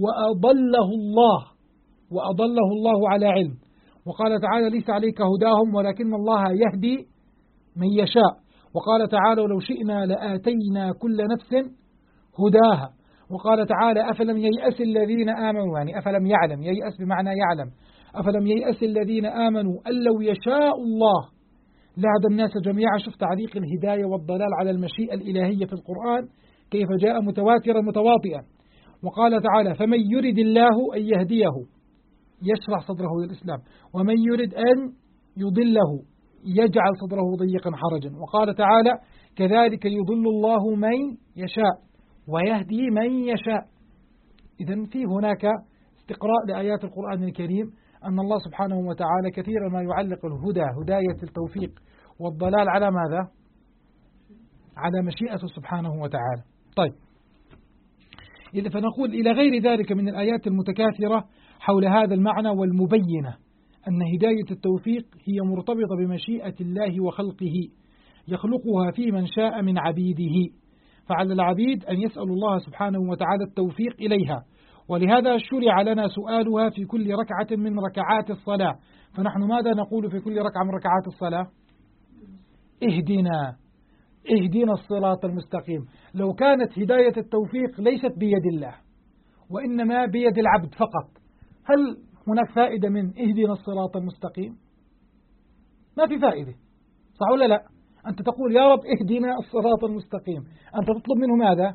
وأضله الله على علم. وقال تعالى: ليس عليك هداهم ولكن الله يهدي من يشاء. وقال تعالى: ولو شئنا لآتينا كل نفس هداها. وقال تعالى: أفلم ييأس الذين آمنوا، يعني أفلم يعلم، ييأس بمعنى يعلم، أفلم ييأس الذين آمنوا أن لو يشاء الله لهدى الناس جميعا. شوف تعليق الهداية والضلال على المشيئة الإلهية في القرآن كيف جاء متواترا متواطئا. وقال تعالى: فمن يرد الله أن يهديه يشرح صدره للإسلام، ومن يرد أن يضله يجعل صدره ضيقا حرجا. وقال تعالى كذلك يضل الله من يشاء ويهدي من يشاء. إذن في هناك استقراء لآيات القرآن الكريم أن الله سبحانه وتعالى كثيرا ما يعلق الهدى هداية التوفيق والضلال على ماذا؟ على مشيئته سبحانه وتعالى. طيب، فنقول إلى غير ذلك من الآيات المتكاثرة حول هذا المعنى والمبينة أن هداية التوفيق هي مرتبطة بمشيئة الله وخلقه يخلقها في من شاء من عبيده، فعلى العبيد أن يسأل الله سبحانه وتعالى التوفيق إليها، ولهذا شرع لنا سؤالها في كل ركعة من ركعات الصلاة. فنحن ماذا نقول في كل ركعة من ركعات الصلاة؟ اهدنا الصراط المستقيم. لو كانت هداية التوفيق ليست بيد الله وإنما بيد العبد فقط، هل هناك فائدة من اهدنا الصراط المستقيم؟ ما في فائدة، صح ولا لا؟ أنت تقول يا رب اهدنا الصراط المستقيم، أنت تطلب منه ماذا؟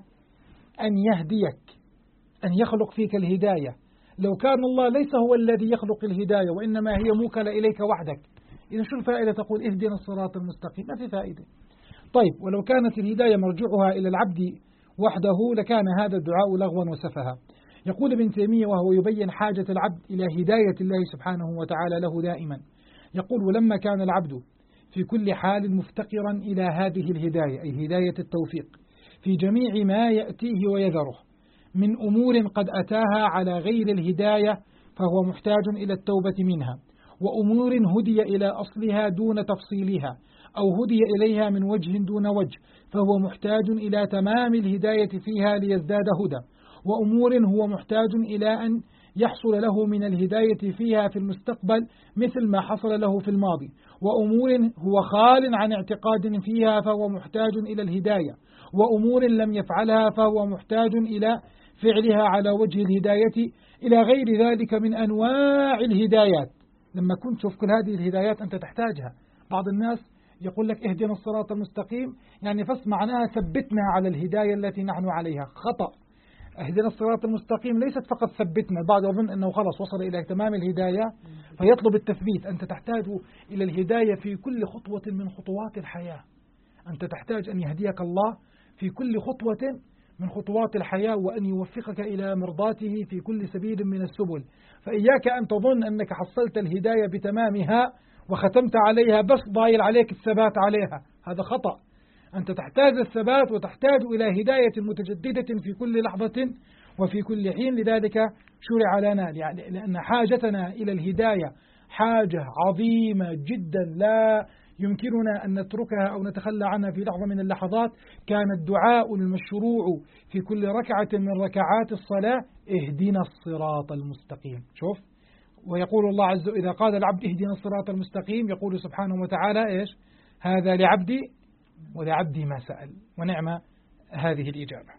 أن يهديك، أن يخلق فيك الهداية. لو كان الله ليس هو الذي يخلق الهداية وإنما هي موكلة إليك وحدك، إذا شو الفائدة تقول اهدنا الصراط المستقيم؟ ما في فائدة. طيب، ولو كانت الهداية مرجعها إلى العبد وحده لكان هذا الدعاء لغوا وسفها. يقول ابن تيمية وهو يبين حاجة العبد إلى هداية الله سبحانه وتعالى له دائما، يقول ولما كان العبد في كل حال مفتقرا إلى هذه الهداية أي هداية التوفيق في جميع ما يأتيه ويذره من أمور قد أتاها على غير الهداية فهو محتاج إلى التوبة منها، وأمور هدي إلى أصلها دون تفصيلها أو هدي إليها من وجه دون وجه فهو محتاج إلى تمام الهداية فيها ليزداد هدى، وأمور هو محتاج إلى أن يحصل له من الهداية فيها في المستقبل مثل ما حصل له في الماضي، وأمور هو خال عن اعتقاد فيها فهو محتاج إلى الهداية، وأمور لم يفعلها فهو محتاج إلى فعلها على وجه الهداية إلى غير ذلك من أنواع الهدايات. لما كنت تشوف كل هذه الهدايات أنت تحتاجها. بعض الناس يقول لك اهدنا الصراط المستقيم يعني فاسمع معناها ثبتنا على الهداية التي نحن عليها. خطأ. اهدنا الصراط المستقيم ليست فقط ثبتنا، البعض يظن أنه خلص وصل إلى تمام الهداية فيطلب التثبيت. أنت تحتاج إلى الهداية في كل خطوة من خطوات الحياة. أنت تحتاج أن يهديك الله في كل خطوة من خطوات الحياة وأن يوفقك إلى مرضاته في كل سبيل من السبل. فإياك أن تظن أنك حصلت الهداية بتمامها وختمت عليها بس ضايل عليك الثبات عليها، هذا خطأ. أنت تحتاج الثبات وتحتاج إلى هداية متجددة في كل لحظة وفي كل حين. لذلك شرع لنا لأن حاجتنا إلى الهداية حاجة عظيمة جدا لا يمكننا أن نتركها أو نتخلى عنها في لحظة من اللحظات. كان الدعاء المشروع في كل ركعة من ركعات الصلاة اهدنا الصراط المستقيم. شوف، ويقول الله عز وجل إذا قال العبد اهدنا الصراط المستقيم يقول سبحانه وتعالى إيش؟ هذا لعبدي ولعبدي ما سأل، ونعم هذه الإجابة.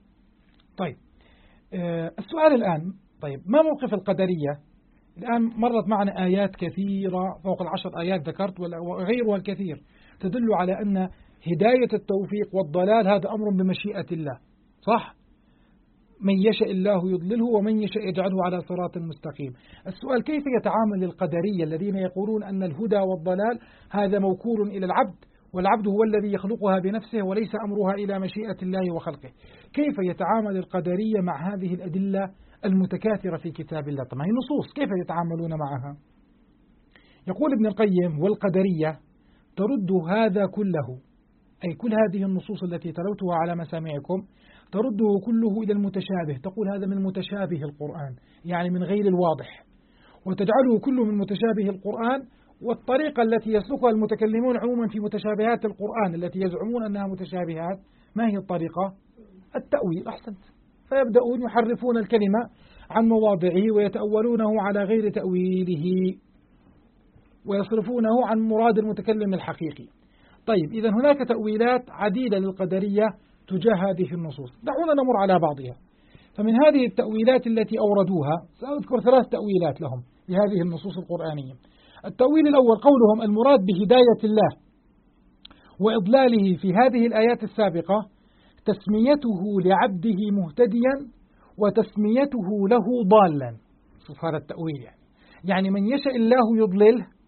طيب، السؤال الآن، طيب ما موقف القدرية؟ الآن مرت معنا آيات كثيرة فوق 10 آيات ذكرت وغيرها الكثير تدل على أن هداية التوفيق والضلال هذا أمر بمشيئة الله، صح؟ من يشاء الله يضلله ومن يشاء يجعله على صراط مستقيم. السؤال كيف يتعامل القدرية الذين يقولون أن الهدى والضلال هذا موكول إلى العبد والعبد هو الذي يخلقها بنفسه وليس أمرها إلى مشيئة الله وخلقه؟ كيف يتعامل القدرية مع هذه الأدلة المتكاثرة في كتاب الله؟ طبعا هي نصوص، كيف يتعاملون معها؟ يقول ابن القيم والقدرية ترد هذا كله، أي كل هذه النصوص التي تلوتها على مسامعكم ترده كله إلى المتشابه، تقول هذا من متشابه القرآن يعني من غير الواضح، وتجعله كله من متشابه القرآن. والطريقة التي يسلكها المتكلمون عموما في متشابهات القرآن التي يزعمون أنها متشابهات ما هي الطريقة؟ التأويل. أحسنت. فيبدأون يحرفون الكلمة عن مواضعه ويتأولونه على غير تأويله ويصرفونه عن مراد المتكلم الحقيقي. طيب، إذا هناك تأويلات عديدة للقدرية تجاه هذه النصوص، دعونا نمر على بعضها. فمن هذه التأويلات التي أوردوها سأذكر 3 تأويلات لهم لهذه النصوص القرآنية. التأويل الأول قولهم المراد بهداية الله وإضلاله في هذه الآيات السابقة تسميته لعبده مهتديا وتسميته له ضالا. شوف هذا التأويل، يعني من يشاء الله يضلله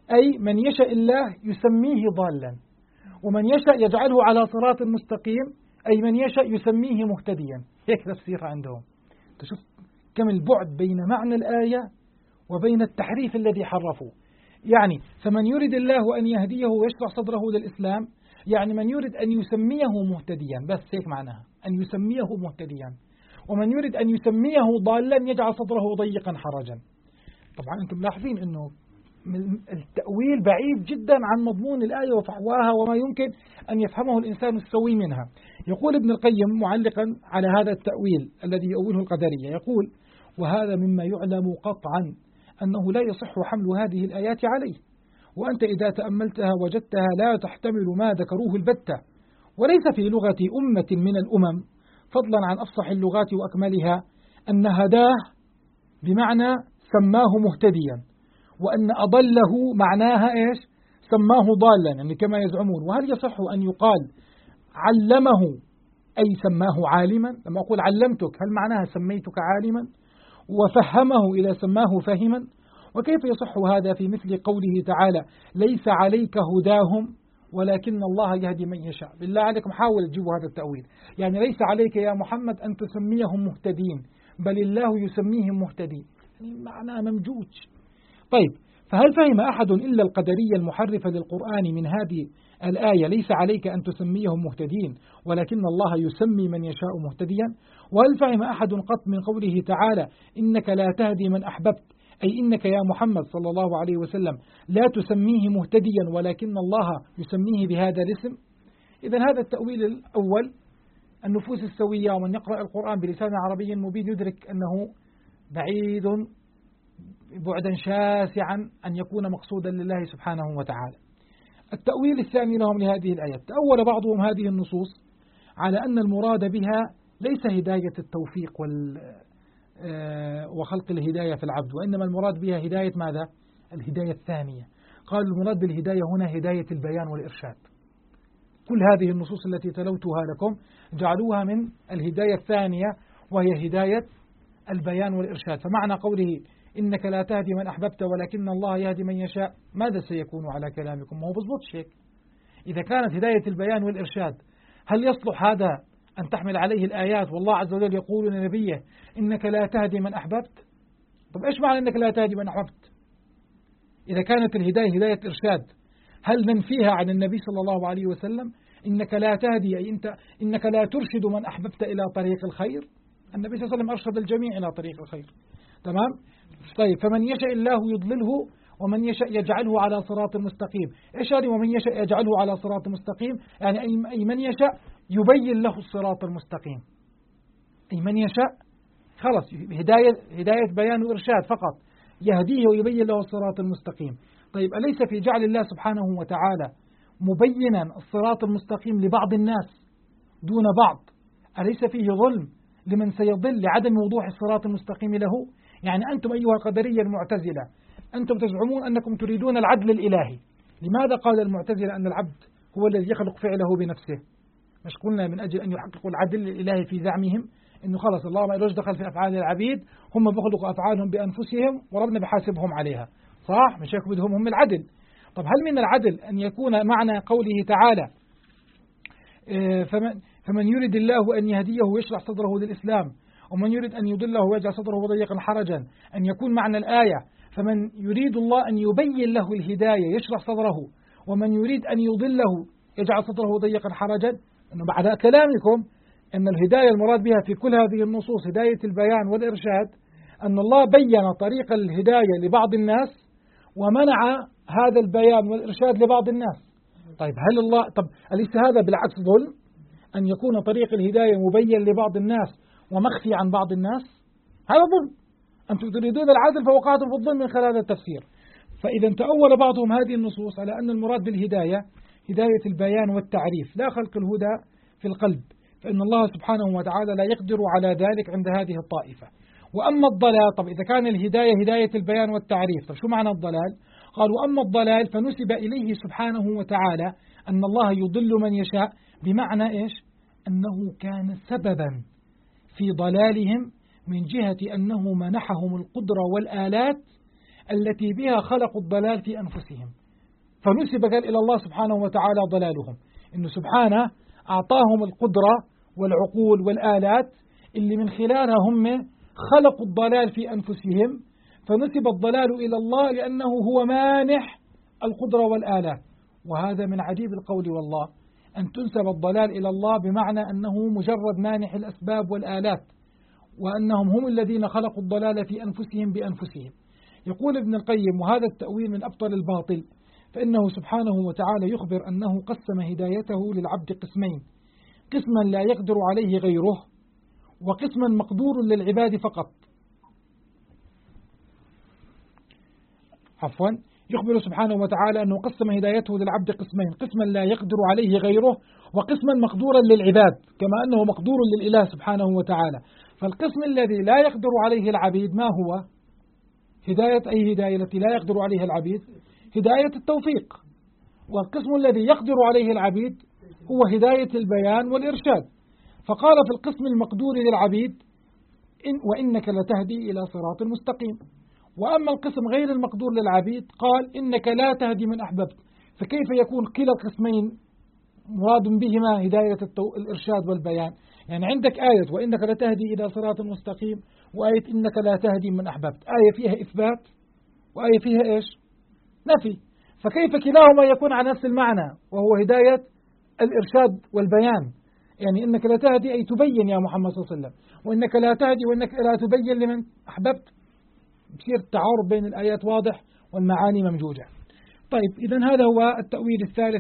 أي من يشاء الله يسميه ضالا، ومن يشاء يجعله على صراط مستقيم، أي من يشاء يسميه مهتديا. هيك تفسير عندهم. تشوف كم البعد بين معنى الآية وبين التحريف الذي حرفوه. يعني فمن يريد الله أن يهديه ويشرح صدره للإسلام، يعني من يريد أن يسميه مهتديا، بس هيك معناها، أن يسميه مهتديا. ومن يريد أن يسميه ضالا يجعل صدره ضيقا حرجا. طبعا أنتم ملاحظين أنه التأويل بعيد جدا عن مضمون الآية وفحواها وما يمكن أن يفهمه الإنسان السوي منها. يقول ابن القيم معلقا على هذا التأويل الذي يؤوله القدرية، يقول: وهذا مما يعلم قطعا أنه لا يصح حمل هذه الآيات عليه، وأنت إذا تأملتها وجدتها لا تحتمل ما ذكروه البتة، وليس في لغة أمة من الأمم فضلا عن أفصح اللغات وأكملها أن هداه بمعنى سماه مهتديا، وأن أضله معناها إيش؟ سماه ضالا، يعني كما يزعمون. وهل يصح أن يقال علمه أي سماه عالما؟ لما أقول علمتك هل معناها سميتك عالما؟ وفهمه إذا سماه فهما؟ وكيف يصح هذا في مثل قوله تعالى: ليس عليك هداهم ولكن الله يهدي من يشاء؟ بالله عليكم حاول تجيبوا هذا التأويل. يعني ليس عليك يا محمد أن تسميهم مهتدين، بل الله يسميهم مهتدين، يعني معناه ممجوج. طيب، فهل فهم أحد إلا القدرية المحرفة للقرآن من هذه الآية ليس عليك أن تسميهم مهتدين ولكن الله يسمي من يشاء مهتديا؟ وهل فهم أحد قط من قوله تعالى: إنك لا تهدي من أحببت، أي إنك يا محمد صلى الله عليه وسلم لا تسميه مهتديا ولكن الله يسميه بهذا الاسم؟ إذن هذا التأويل الأول، النفوس السوية ومن يقرأ القرآن بلسان عربي مبين يدرك أنه بعيد بعدا شاسعا أن يكون مقصودا لله سبحانه وتعالى. التأويل الثاني لهم لهذه الآيات: تأول بعضهم هذه النصوص على أن المراد بها ليس هداية التوفيق وخلق الهداية في العبد، وإنما المراد بها هداية ماذا؟ الهداية الثانية. قال المراد بالهداية هنا هداية البيان والإرشاد. كل هذه النصوص التي تلوتها لكم جعلوها من الهداية الثانية وهي هداية البيان والإرشاد. فمعنى قوله إنك لا تهدي من أحببت ولكن الله يهدي من يشاء، ماذا سيكون على كلامكم؟ ما هو بضبط هيك. إذا كانت هداية البيان والإرشاد، هل يصلح هذا أن تحمل عليه الآيات والله عز وجل يقول لنبيه إنك لا تهدي من أحببت؟ طب إيش معنى إنك لا تهدي من أحببت؟ إذا كانت الهداية هداية إرشاد، هل ننفيها عن النبي صلى الله عليه وسلم؟ إنك لا تهدي أي إنك لا ترشد من أحببت إلى طريق الخير. النبي صلى الله عليه وسلم أرشد الجميع إلى طريق الخير. تمام؟ طيب، فمن يشاء الله يضلله ومن يشاء يجعله على صراط مستقيم. إيش هذه ومن يشاء يجعله على صراط مستقيم؟ يعني أي من يشاء يبين له الصراط المستقيم. أي من يشاء خلص هداية بيان وإرشاد فقط، يهديه ويبين له الصراط المستقيم. طيب، أليس في جعل الله سبحانه وتعالى مبينا الصراط المستقيم لبعض الناس دون بعض، أليس فيه ظلم لمن سيضل لعدم وضوح الصراط المستقيم له؟ يعني أنتم أيها القدرية المعتزلة، أنتم تزعمون أنكم تريدون العدل الإلهي. لماذا قال المعتزلة أن العبد هو الذي يخلق فعله بنفسه؟ مش قلنا من أجل أن يحققوا العدل الإلهي في زعمهم إنه خلص الله ما يلوش دخل في أفعال العبيد، هم بيخلقوا أفعالهم بأنفسهم وربنا بحاسبهم عليها، صح؟ مش هيك بدهم هم العدل. طب هل من العدل أن يكون معنى قوله تعالى فمن يريد الله أن يهديه ويشرح صدره للإسلام ومن يريد أن يضله ويجعل صدره ضيقا حرجا، أن يكون معنى الآية فمن يريد الله أن يبين له الهداية يشرح صدره ومن يريد أن يضله يجعل صدره ضيقا حرجا؟ أنه بعد كلامكم أن الهداية المراد بها في كل هذه النصوص هداية البيان والإرشاد، أن الله بين طريق الهداية لبعض الناس ومنع هذا البيان والإرشاد لبعض الناس. طيب، أليس هذا بالعكس ظلم؟ أن يكون طريق الهداية مبين لبعض الناس ومخفي عن بعض الناس؟ هذا ظلم. أنتم تريدون العدل فوقعتم في الظلم من خلال هذا التفسير. فإذا تأول بعضهم هذه النصوص على أن المراد بالهداية هداية البيان والتعريف لا خلق الهدى في القلب، فإن الله سبحانه وتعالى لا يقدر على ذلك عند هذه الطائفة. وأما الضلال، طب إذا كان الهداية هداية البيان والتعريف، طب شو معنى الضلال؟ قال: وأما الضلال فنسب إليه سبحانه وتعالى أن الله يضل من يشاء، بمعنى إيش؟ أنه كان سببا في ضلالهم من جهة أنه منحهم القدرة والآلات التي بها خلقوا الضلال في أنفسهم، فنسب قال إلى الله سبحانه وتعالى ضلالهم، إنه سبحانه أعطاهم القدرة والعقول والآلات اللي من خلالها هم خلقوا الضلال في أنفسهم، فنسب الضلال إلى الله لأنه هو مانح القدرة والآلات. وهذا من عجيب القول والله، أن تنسب الضلال إلى الله بمعنى أنه مجرد مانح الأسباب والآلات، وأنهم هم الذين خلقوا الضلال في أنفسهم بأنفسهم. يقول ابن القيم: وهذا التأويل من أبطل الباطل، فإنه سبحانه وتعالى يخبر أنه قسم هدايته للعبد قسمين: قسما لا يقدر عليه غيره، وقسما مقدور للعباد فقط. يخبر سبحانه وتعالى أنه قسم هدايته للعبد قسمين: قسما لا يقدر عليه غيره، وقسما مقدورا للعباد، كما أنه مقدور للإله سبحانه وتعالى. فالقسم الذي لا يقدر عليه العبيد ما هو؟ هداية أي هداية التي لا يقدر عليها العبيد؟ هداية التوفيق. والقسم الذي يقدر عليه العبيد هو هداية البيان والإرشاد. فقال في القسم المقدور للعبيد: وإنك لتهدي إلى صراط مستقيم. وأما القسم غير المقدور للعبيد قال: إنك لا تهدي من أحببت. فكيف يكون كلا القسمين مراد بهما هداية الإرشاد والبيان؟ يعني عندك آية وإنك لتهدي إلى صراط مستقيم، وآية إنك لا تهدي من أحببت، آية فيها إثبات وآية فيها إيش؟ نفي. فكيف كلاهما يكون على نفس المعنى وهو هداية الإرشاد والبيان؟ يعني إنك لا تهدي أي تبين يا محمد صلى الله عليه وسلم، وإنك لا تهدي وإنك لا تبين لمن أحببت. بصير التعارض بين الآيات واضح والمعاني ممجوجة. طيب، إذن هذا هو التأويل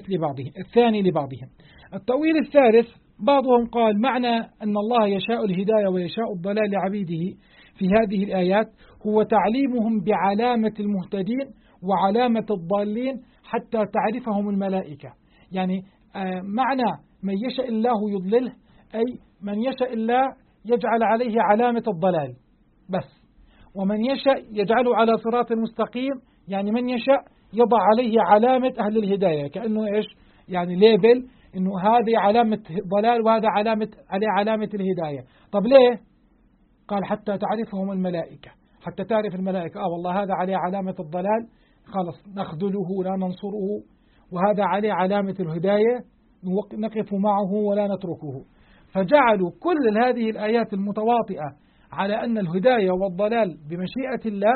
الثاني لبعضهم. التأويل الثالث بعضهم قال: معنى أن الله يشاء الهداية ويشاء الضلال لعبيده في هذه الآيات هو تعليمهم بعلامة المهتدين وعلامة الضالين حتى تعرفهم الملائكة. يعني معنى من يشاء الله يضلله، أي من يشاء الله يجعل عليه علامة الضلال بس، ومن يشاء يجعله على صراط مستقيم، يعني من يشاء يضع عليه علامة أهل الهداية، كأنه إيش؟ يعني ليبل إنه هذه علامة ضلال وهذا عليه علامة الهداية. طب ليه؟ قال: حتى تعرفهم الملائكة، حتى تعرف الملائكة والله هذا عليه علامة الضلال، خلص نخذله لا ننصره، وهذا عليه علامة الهداية نقف معه ولا نتركه. فجعلوا كل هذه الآيات المتواطئة على أن الهداية والضلال بمشيئة الله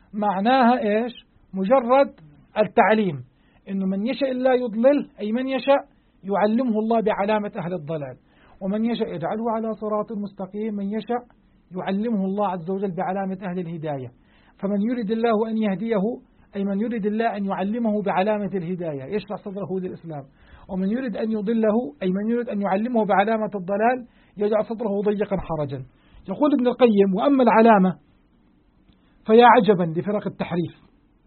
معناها إيش؟ مجرد التعليم، إنه من يشاء الله يضلل، أي من يشاء يعلمه الله بعلامة أهل الضلال، ومن يشاء يجعله على صراط مستقيم، من يشاء يعلمه الله عز وجل بعلامة أهل الهداية. فمن يريد الله أن يهديه، أي من يريد الله أن يعلمه بعلامة الهداية يشرح صدره للإسلام، ومن يريد أن يضله، أي من يريد أن يعلمه بعلامة الضلال يجعل صدره ضيقا حرجا. يقول ابن القيم: وأما العلامة فيا عجبا لفرق التحريف،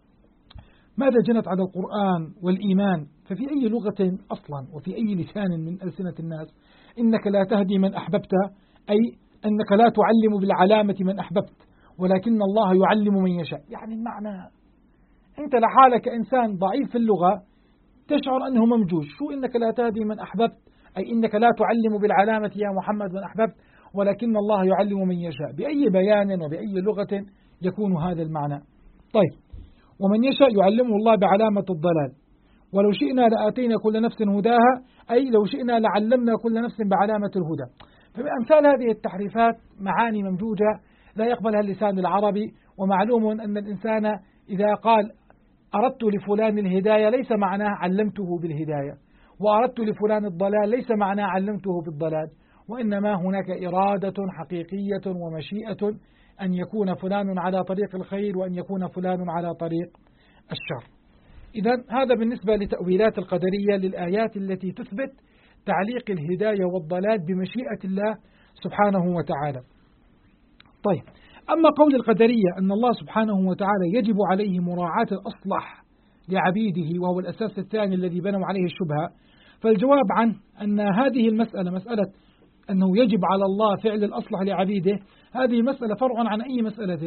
ماذا جنت على القرآن والإيمان، ففي أي لغة أصلا وفي أي لسان من ألسنة الناس إنك لا تهدي من أحببت، أي أنك لا تعلم بالعلامة من أحببت، ولكن الله يعلم من يشاء. يعني المعنى أنت لحالك إنسان ضعيف في اللغة تشعر أنه ممجوج، شو إنك لا تهدي من أحببت، أي إنك لا تعلم بالعلامة يا محمد من أحببت، ولكن الله يعلم من يشاء. بأي بيان وبأي لغة يكون هذا المعنى؟ طيب، ومن يشاء يعلمه الله بعلامة الضلال، ولو شئنا لآتينا كل نفس هداها، أي لو شئنا لعلمنا كل نفس بعلامة الهدى. فبأمثال هذه التحريفات معاني ممجوجة لا يقبلها اللسان العربي. ومعلوم أن الإنسان إذا قال أردت لفلان الهداية ليس معناه علمته بالهداية، وأردت لفلان الضلال ليس معناه علمته بالضلال، وإنما هناك إرادة حقيقية ومشيئة أن يكون فلان على طريق الخير وأن يكون فلان على طريق الشر. إذن هذا بالنسبة لتأويلات القدرية للآيات التي تثبت تعليق الهداية والضلال بمشيئة الله سبحانه وتعالى. طيب، أما قول القدرية أن الله سبحانه وتعالى يجب عليه مراعاة الأصلح لعبيده، وهو الأساس الثاني الذي بنوا عليه الشبهة، فالجواب عنه أن هذه المسألة، مسألة أنه يجب على الله فعل الأصلح لعبيده، هذه مسألة فرع عن أي مسألة؟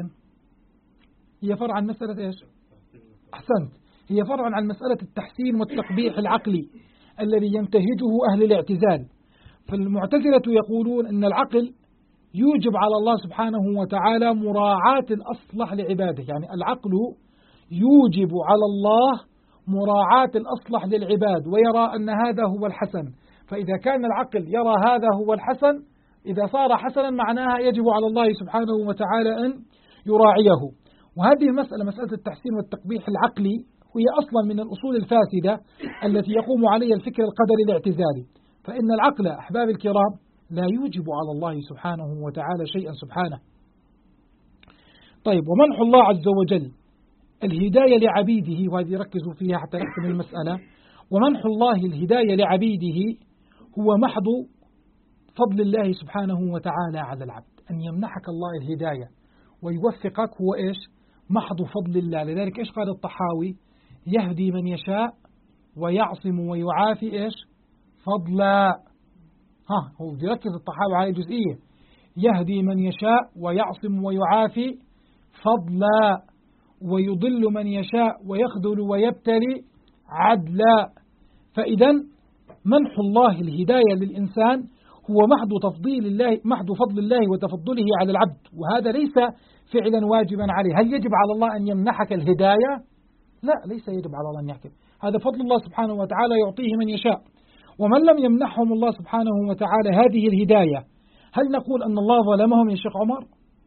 هي فرع عن مسألة إيش؟ أحسنت، هي فرع عن مسألة التحسين والتقبيح العقلي الذي ينتهجه أهل الاعتزال. فالمعتزلة يقولون أن العقل يوجب على الله سبحانه وتعالى مراعاة الأصلح لعباده، يعني العقل يوجب على الله مراعاة الأصلح للعباد ويرى أن هذا هو الحسن. فإذا كان العقل يرى هذا هو الحسن، إذا صار حسنا معناها يجب على الله سبحانه وتعالى أن يراعيه. وهذه المسألة، مسألة التحسين والتقبيح العقلي، هي أصلا من الأصول الفاسدة التي يقوم عليها الفكر القدري الاعتزالي. فإن العقل أحباب الكرام لا يوجب على الله سبحانه وتعالى شيئا سبحانه. طيب، ومنح الله عز وجل الهداية لعبيده، وهذه ركزوا فيها حتى نختم المسألة. ومنح الله الهداية لعبيده هو محض فضل الله سبحانه وتعالى على العبد. أن يمنحك الله الهداية ويوفقك هو إيش؟ محض فضل الله. لذلك إيش قال الطحاوي؟ يهدي من يشاء ويعصم ويعافي إيش؟ فضلا. هو يركز الطحاوي على الجزئية، يهدي من يشاء ويعصم ويعافي فضلا، ويضل من يشاء ويخذل ويبتلي عدلا. فإذا منح الله الهداية للإنسان هو محض فضل الله وتفضله على العبد، وهذا ليس فعلا واجبا عليه. هل يجب على الله أن يمنحك الهداية؟ لا، ليس يجب على الله أن يحكم، هذا فضل الله سبحانه وتعالى يعطيه من يشاء. ومن لم يمنحهم الله سبحانه وتعالى هذه الهداية، هل نقول أن الله ظلمهم يا شيخ عمر؟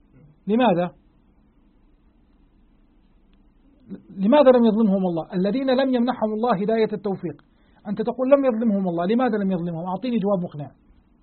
لماذا لم يظلمهم الله؟ الذين لم يمنحهم الله هداية التوفيق، أنت تقول لم يظلمهم الله، لماذا لم يظلمهم؟ أعطيني جواب مقنع.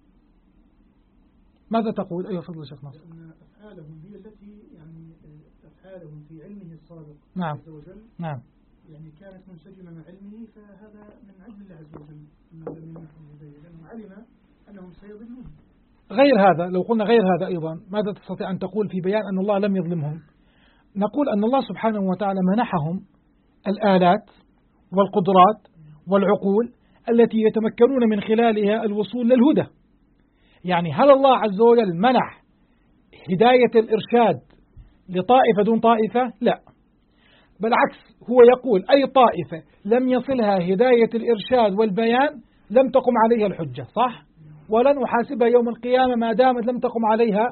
ماذا تقول؟ أيها فضل الشيخ ناصر. لأن أفعالهم هي التي أفعالهم في علمه السابق نعم. عز وجل، نعم، يعني كانت منسجمة مع علمه، فهذا من عدل الله عز وجل أنه لم يمنحهم الهداية، لأنه علم أنهم سيضلون. غير هذا، لو قلنا غير هذا أيضا، ماذا تستطيع أن تقول في بيان أن الله لم يظلمهم؟ نقول أن الله سبحانه وتعالى منحهم الآلات والقدرات والعقول التي يتمكنون من خلالها الوصول للهدى. يعني هل الله عز وجل منح هداية الإرشاد لطائفة دون طائفة؟ لا، بالعكس، هو يقول أي طائفة لم يصلها هداية الإرشاد والبيان لم تقم عليها الحجة، صح؟ ولن أحاسبها يوم القيامة ما دامت لم تقم عليها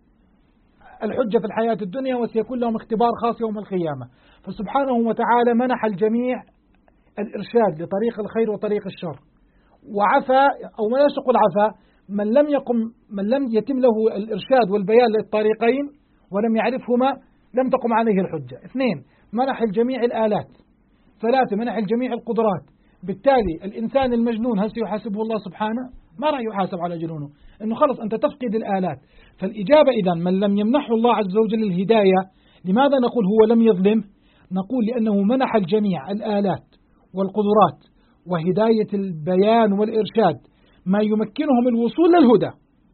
الحجة في الحياة الدنيا، وسيكون لهم اختبار خاص يوم القيامة. فسبحانه وتعالى منح الجميع الإرشاد لطريق الخير وطريق الشر، وعفى، أو ما يقول عفى، من لم يتم له الإرشاد والبيان للطريقين ولم يعرفهما لم تقم عليه الحجة. 2، منح الجميع الآلات. 3، منح الجميع القدرات. بالتالي الإنسان المجنون هل سيحاسبه الله سبحانه؟ ما راح يحاسب على جنونه، إنه خلص أنت تفقد الآلات. فالإجابة إذن من لم يمنحه الله عز وجل الهداية، لماذا نقول هو لم يظلم؟ نقول لأنه منح الجميع الآلات والقدرات وهداية البيان والإرشاد ما يمكنهم الوصول للهدى،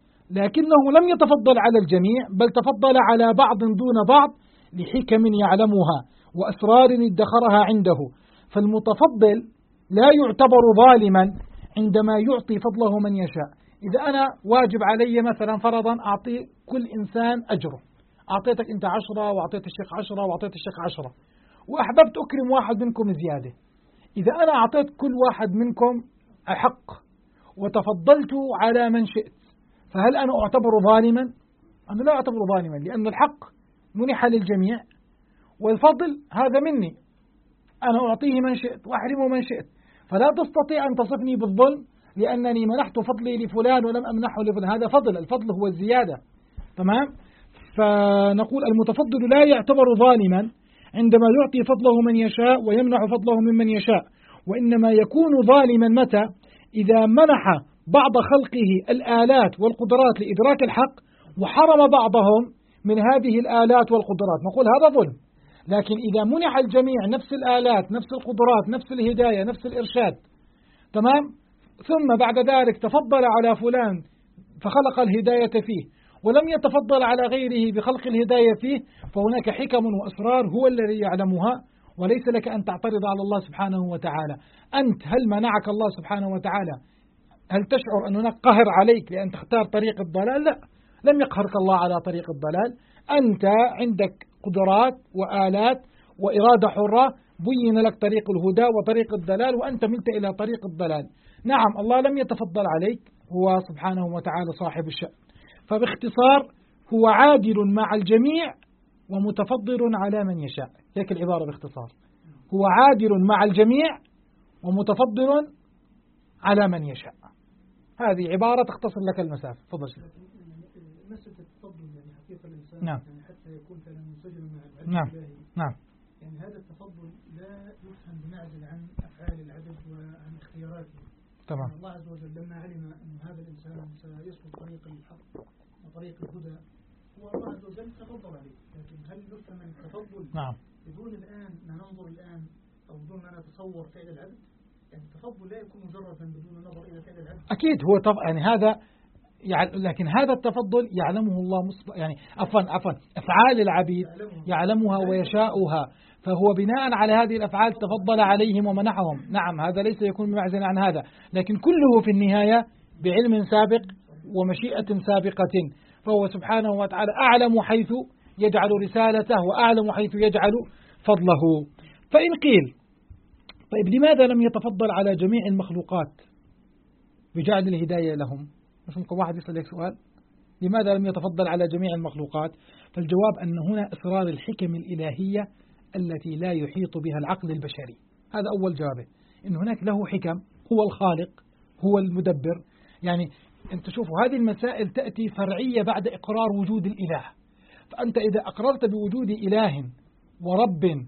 لكنه لم يتفضل على الجميع، بل تفضل على بعض دون بعض لحكم يعلمها وأسرار ادخرها عنده. فالمتفضل لا يعتبر ظالما عندما يعطي فضله من يشاء. إذا أنا واجب علي مثلا فرضا أعطي كل إنسان أجره، أعطيتك أنت 10 وأعطيت الشيخ 10 وأعطيت الشيخ 10، وأحببت أكرم واحد منكم زيادة. إذا أنا أعطيت كل واحد منكم حق وتفضلت على من شئت، فهل أنا أعتبر ظالما؟ أنا لا أعتبر ظالما، لأن الحق منح للجميع والفضل هذا مني، أنا أعطيه من شئت وأحرمه من شئت. فلا تستطيع أن تصفني بالظلم لأنني منحت فضلي لفلان ولم أمنحه لفلان، هذا فضل، الفضل هو الزيادة. تمام؟ فنقول المتفضل لا يعتبر ظالما عندما يعطي فضله من يشاء ويمنع فضله ممن يشاء، وإنما يكون ظالما متى؟ إذا منح بعض خلقه الآلات والقدرات لإدراك الحق وحرم بعضهم من هذه الآلات والقدرات، نقول هذا ظلم. لكن إذا منح الجميع نفس الآلات، نفس القدرات، نفس الهداية، نفس الإرشاد، تمام، ثم بعد ذلك تفضل على فلان فخلق الهداية فيه ولم يتفضل على غيره بخلق الهداية فيه، فهناك حكم وأسرار هو الذي يعلمها، وليس لك أن تعترض على الله سبحانه وتعالى. أنت هل منعك الله سبحانه وتعالى؟ هل تشعر أن هناك قهر عليك لأن تختار طريق الضلال؟ لا، لم يقهرك الله على طريق الضلال، أنت عندك قدرات وآلات وإرادة حرة، بين لك طريق الهدى وطريق الضلال وأنت ملت إلى طريق الضلال. نعم، الله لم يتفضل عليك، هو سبحانه وتعالى صاحب الشأن. فباختصار هو عادل مع الجميع ومتفضل على من يشاء. هيك العبارة باختصار. هو عادل مع الجميع ومتفضل على من يشاء. هذه عبارة تختصر لك المسافة. تفضل. مسألة التفضل يعني حقيقة الإنسان نعم. يعني حتى يكون فعلا منسجما مع العدل نعم. الإلهي. نعم. يعني هذا التفضل لا يفهم بمعزل عن أفعال العبد وعن اختياراته. تمام. يعني الله عز وجل لما علم أن هذا الإنسان سيسلك طريق الحق وطريق الهدى هو الله عز وجل تفضل عليه. لكن هل يفهم التفضل نعم. بدون الآن ما ننظر الآن أو بدون ما نتصور فعل العبد؟ يعني التفضل لا يكون مجردا بدون النظر إلى فعل العبد. أكيد هو يعني هذا لكن هذا التفضل يعلمه الله يعني عفوا أفعال العبيد يعلمها ويشاؤها، فهو بناء على هذه الأفعال تفضل عليهم ومنحهم. نعم هذا ليس يكون بمعزل عن هذا، لكن كله في النهاية بعلم سابق ومشيئة سابقة. فهو سبحانه وتعالى أعلم حيث يجعل رسالته وأعلم حيث يجعل فضله. فإن قيل طيب لماذا لم يتفضل على جميع المخلوقات بجعل الهداية لهم؟ مش ممكن واحد يسأل لك سؤال لماذا لم يتفضل على جميع المخلوقات؟ فالجواب أن هنا إصرار الحكم الإلهية التي لا يحيط بها العقل البشري. هذا أول جوابه، إن هناك له حكم، هو الخالق هو المدبر. يعني أنت شوفوا هذه المسائل تأتي فرعية بعد إقرار وجود الإله. فأنت إذا أقررت بوجود إله ورب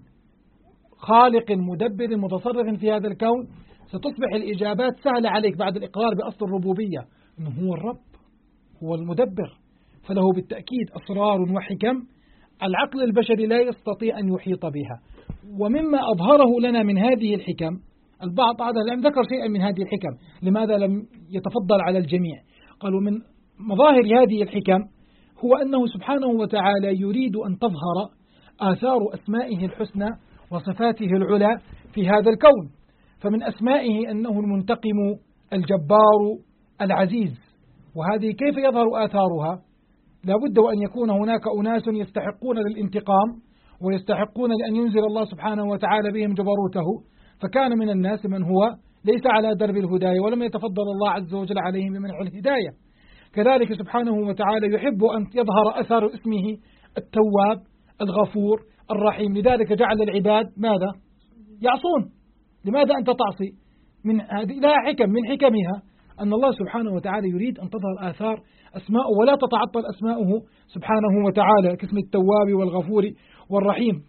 خالق مدبر متصرف في هذا الكون ستصبح الإجابات سهلة عليك بعد الإقرار بأصل الربوبية، إنه هو الرب هو المدبر، فله بالتأكيد أسرار وحكم العقل البشري لا يستطيع أن يحيط بها. ومما أظهره لنا من هذه الحكم، البعض هذا لم ذكر شيئا من هذه الحكم، لماذا لم يتفضل على الجميع؟ قالوا من مظاهر هذه الحكم هو أنه سبحانه وتعالى يريد أن تظهر آثار أسمائه الحسنى وصفاته العلى في هذا الكون. فمن أسمائه أنه المنتقم الجبار العزيز، وهذه كيف يظهر آثارها؟ لا بد وأن يكون هناك أناس يستحقون للانتقام ويستحقون لأن ينزل الله سبحانه وتعالى بهم جبروته، فكان من الناس من هو ليس على درب الهداية ولم يتفضل الله عز وجل عليهم بمنح الهداية. كذلك سبحانه وتعالى يحب أن يظهر أثار اسمه التواب الغفور الرحيم، لذلك جعل العباد ماذا؟ يعصون. لماذا أنت تعصي؟ من هذه لها حكم، من حكمها أن الله سبحانه وتعالى يريد أن تظهر آثار أسماءه ولا تتعطل أسماؤه سبحانه وتعالى كاسم التواب والغفور والرحيم.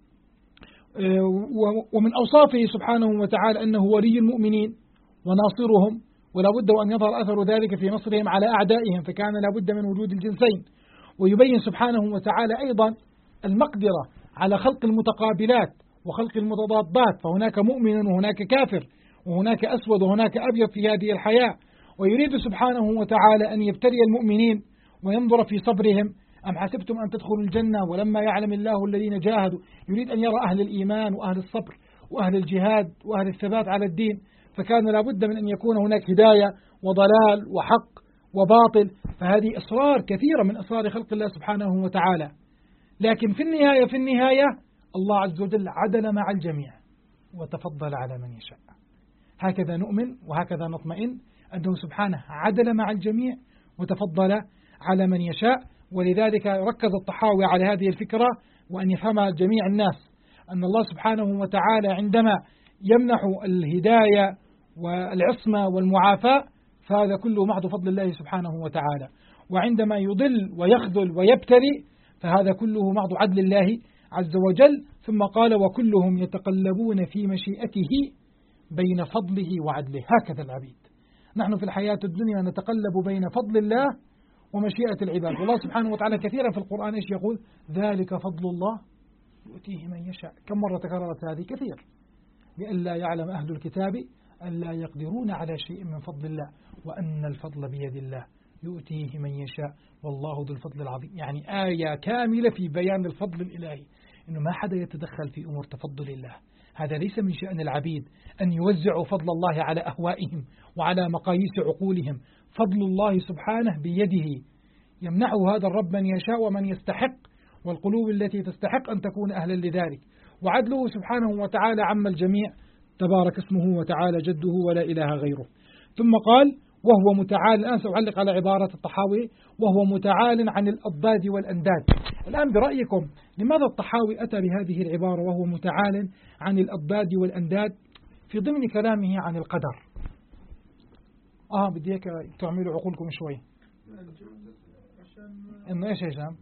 ومن أوصافه سبحانه وتعالى أنه ولي المؤمنين وناصرهم، ولا بد أن يظهر أثر ذلك في نصرهم على أعدائهم، فكان لا بد من وجود الجنسين. ويبين سبحانه وتعالى أيضا المقدرة على خلق المتقابلات وخلق المتضادات، فهناك مؤمن وهناك كافر وهناك أسود وهناك أبيض في هذه الحياة. ويريد سبحانه وتعالى أن يبتلي المؤمنين وينظر في صبرهم. أم حسبتم أن تدخلوا الجنة ولما يعلم الله الذين جاهدوا، يريد أن يرى أهل الإيمان وأهل الصبر وأهل الجهاد وأهل الثبات على الدين، فكان لابد من أن يكون هناك هداية وضلال وحق وباطل. فهذه أسرار كثيرة من أسرار خلق الله سبحانه وتعالى. لكن في النهاية الله عز وجل عدل مع الجميع وتفضل على من يشاء. هكذا نؤمن وهكذا نطمئن أنه سبحانه عدل مع الجميع وتفضل على من يشاء. ولذلك ركز الطحاوي على هذه الفكرة وأن يفهمها جميع الناس، أن الله سبحانه وتعالى عندما يمنح الهداية والعصمة والمعافاة فهذا كله محض فضل الله سبحانه وتعالى، وعندما يضل ويخذل ويبتلي فهذا كله محض عدل الله عز وجل. ثم قال وكلهم يتقلبون في مشيئته بين فضله وعدله. هكذا العبيد، نحن في الحياة الدنيا نتقلب بين فضل الله ومشيئة العباد. والله سبحانه وتعالى كثيرا في القرآن إيش يقول؟ ذلك فضل الله يؤتيه من يشاء. كم مرة تكررت هذه؟ كثير. لئلا يعلم أهل الكتاب ألا يقدرون على شيء من فضل الله وأن الفضل بيد الله يؤتيه من يشاء والله ذو الفضل العظيم. يعني آية كاملة في بيان الفضل الإلهي، إنه ما حدا يتدخل في أمور تفضل الله. هذا ليس من شأن العبيد أن يوزعوا فضل الله على أهوائهم وعلى مقاييس عقولهم. فضل الله سبحانه بيده، يمنحه هذا الرب من يشاء ومن يستحق، والقلوب التي تستحق أن تكون أهلا لذلك. وعدله سبحانه وتعالى عم الجميع، تبارك اسمه وتعالى جده ولا إله غيره. ثم قال وهو متعال. الآن سأعلق على عبارة الطحاوي وهو متعال عن الأضداد والأنداد. الآن برأيكم لماذا الطحاوي أتى بهذه العبارة وهو متعال عن الأضداد والأنداد في ضمن كلامه عن القدر؟ بدي اياك تعملوا عقولكم شوي. انه ايش يا هشام؟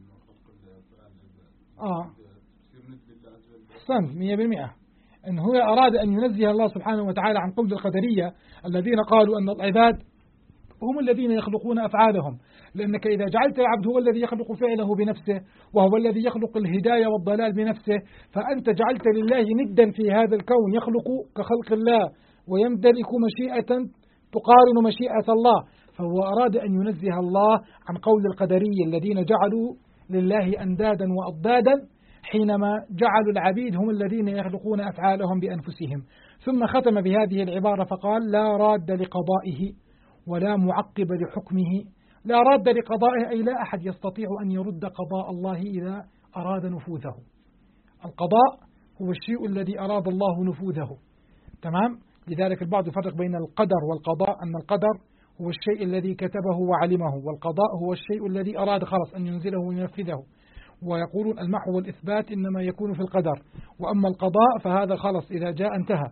احسنت 100%. انه هو اراد ان ينزه الله سبحانه وتعالى عن قول القدرية الذين قالوا ان العباد هم الذين يخلقون افعالهم، لانك اذا جعلت العبد هو الذي يخلق فعله بنفسه وهو الذي يخلق الهداية والضلال بنفسه، فانت جعلت لله ندا في هذا الكون يخلق كخلق الله ويمتلك مشيئة تقارن مشيئة الله. فهو أراد أن ينزه الله عن قول القدرية الذين جعلوا لله أندادا وأضدادا حينما جعلوا العبيد هم الذين يخلقون أفعالهم بأنفسهم. ثم ختم بهذه العبارة فقال: لا راد لقضائه ولا معقب لحكمه. لا راد لقضائه أي لا أحد يستطيع أن يرد قضاء الله إذا أراد نفوذه. القضاء هو الشيء الذي أراد الله نفوذه، تمام؟ لذلك البعض يفرق بين القدر والقضاء، أن القدر هو الشيء الذي كتبه وعلمه، والقضاء هو الشيء الذي أراد خلص أن ينزله وينفذه. ويقولون المحو والإثبات إنما يكون في القدر، وأما القضاء فهذا خلص إذا جاء انتهى.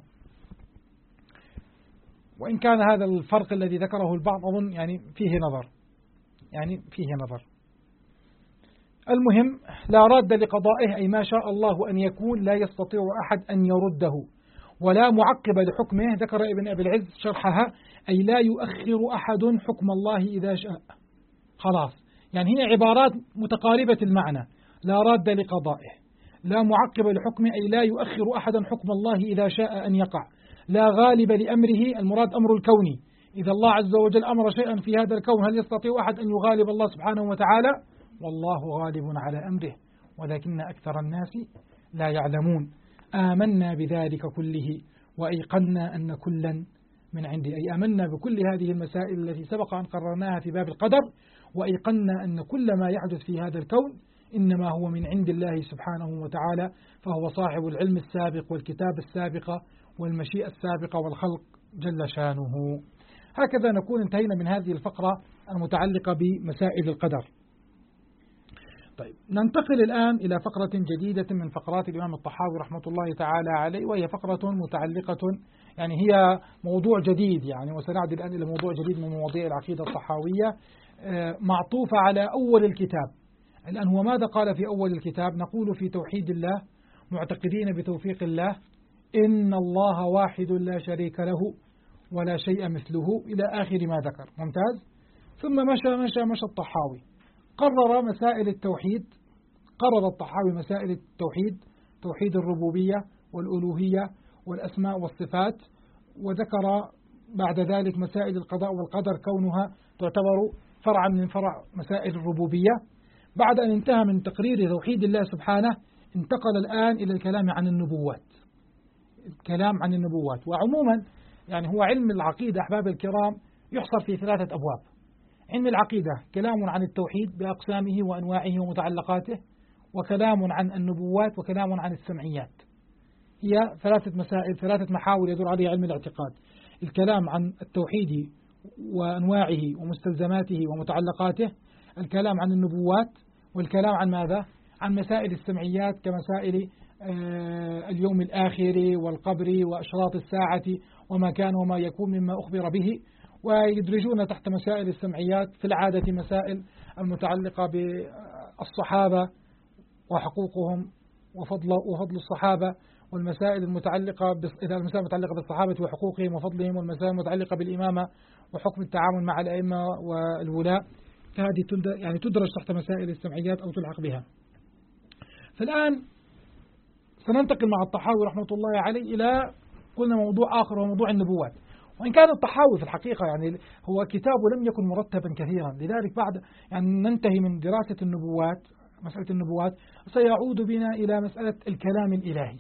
وإن كان هذا الفرق الذي ذكره البعض أظن فيه نظر. المهم لا راد لقضائه أي ما شاء الله أن يكون لا يستطيع أحد أن يرده، ولا معقب لحكمه. ذكر ابن أبي العز شرحها أي لا يؤخر أحد حكم الله إذا شاء. خلاص هي عبارات متقاربة المعنى. لا راد لقضائه، لا معقب لحكمه أي لا يؤخر أحد حكم الله إذا شاء أن يقع. لا غالب لأمره، المراد أمر الكوني. إذا الله عز وجل أمر شيئا في هذا الكون هل يستطيع أحد أن يغالب الله سبحانه وتعالى؟ والله غالب على أمره ولكن أكثر الناس لا يعلمون. آمنا بذلك كله وأيقنا أن كلا من عندي، أي آمنا بكل هذه المسائل التي سبق أن قررناها في باب القدر، وأيقنا أن كل ما يحدث في هذا الكون إنما هو من عند الله سبحانه وتعالى، فهو صاحب العلم السابق والكتاب السابقة والمشيئة السابقة والخلق جل شانه. هكذا نكون انتهينا من هذه الفقرة المتعلقة بمسائل القدر. طيب ننتقل الآن إلى فقرة جديدة من فقرات الإمام الطحاوي رحمة الله تعالى عليه، وهي فقرة متعلقة هي موضوع جديد وسنعود الآن إلى موضوع جديد من مواضيع العقيدة الطحاوية معطوفة على أول الكتاب. الآن هو ماذا قال في أول الكتاب؟ نقول في توحيد الله معتقدين بتوفيق الله إن الله واحد لا شريك له ولا شيء مثله إلى آخر ما ذكر. ممتاز. ثم مشى الطحاوي قرر مسائل التوحيد. قرر الطحاوي مسائل التوحيد، توحيد الربوبية والألوهية والأسماء والصفات، وذكر بعد ذلك مسائل القضاء والقدر كونها تعتبر فرعا من فرع مسائل الربوبية. بعد أن انتهى من تقرير توحيد الله سبحانه انتقل الآن إلى الكلام عن النبوات. الكلام عن النبوات، وعموما هو علم العقيدة أحباب الكرام يحصر في 3 أبواب. علم العقيدة كلام عن التوحيد بأقسامه وأنواعه ومتعلقاته، وكلام عن النبوات، وكلام عن السمعيات. هي 3 مسائل، 3 محاور يدور عليها علم الاعتقاد: الكلام عن التوحيد وأنواعه ومستلزماته ومتعلقاته، الكلام عن النبوات، والكلام عن ماذا؟ عن مسائل السمعيات كمسائل اليوم الآخر والقبر وأشراط الساعة وما كان وما يكون مما أخبر به. ويدرجون تحت مسائل السمعيات في العادة مسائل المتعلقة بالصحابة وحقوقهم وفضل الصحابة، والمسائل المتعلقة بالصحابة وحقوقهم وفضلهم، والمسائل المتعلقة بالإمامة وحكم التعامل مع الأئمة والولاء. هذه تدرج تحت مسائل السمعيات أو تلحق بها. فالآن سننتقل مع الطحاوي رحمة الله عليه إلى قلنا موضوع آخر، وموضوع النبوات. وإن كان الطحاوي في الحقيقة هو كتابه لم يكن مرتبا كثيرا، لذلك بعد ننتهي من دراسة النبوات، مسألة النبوات، سيعود بنا إلى مسألة الكلام الإلهي.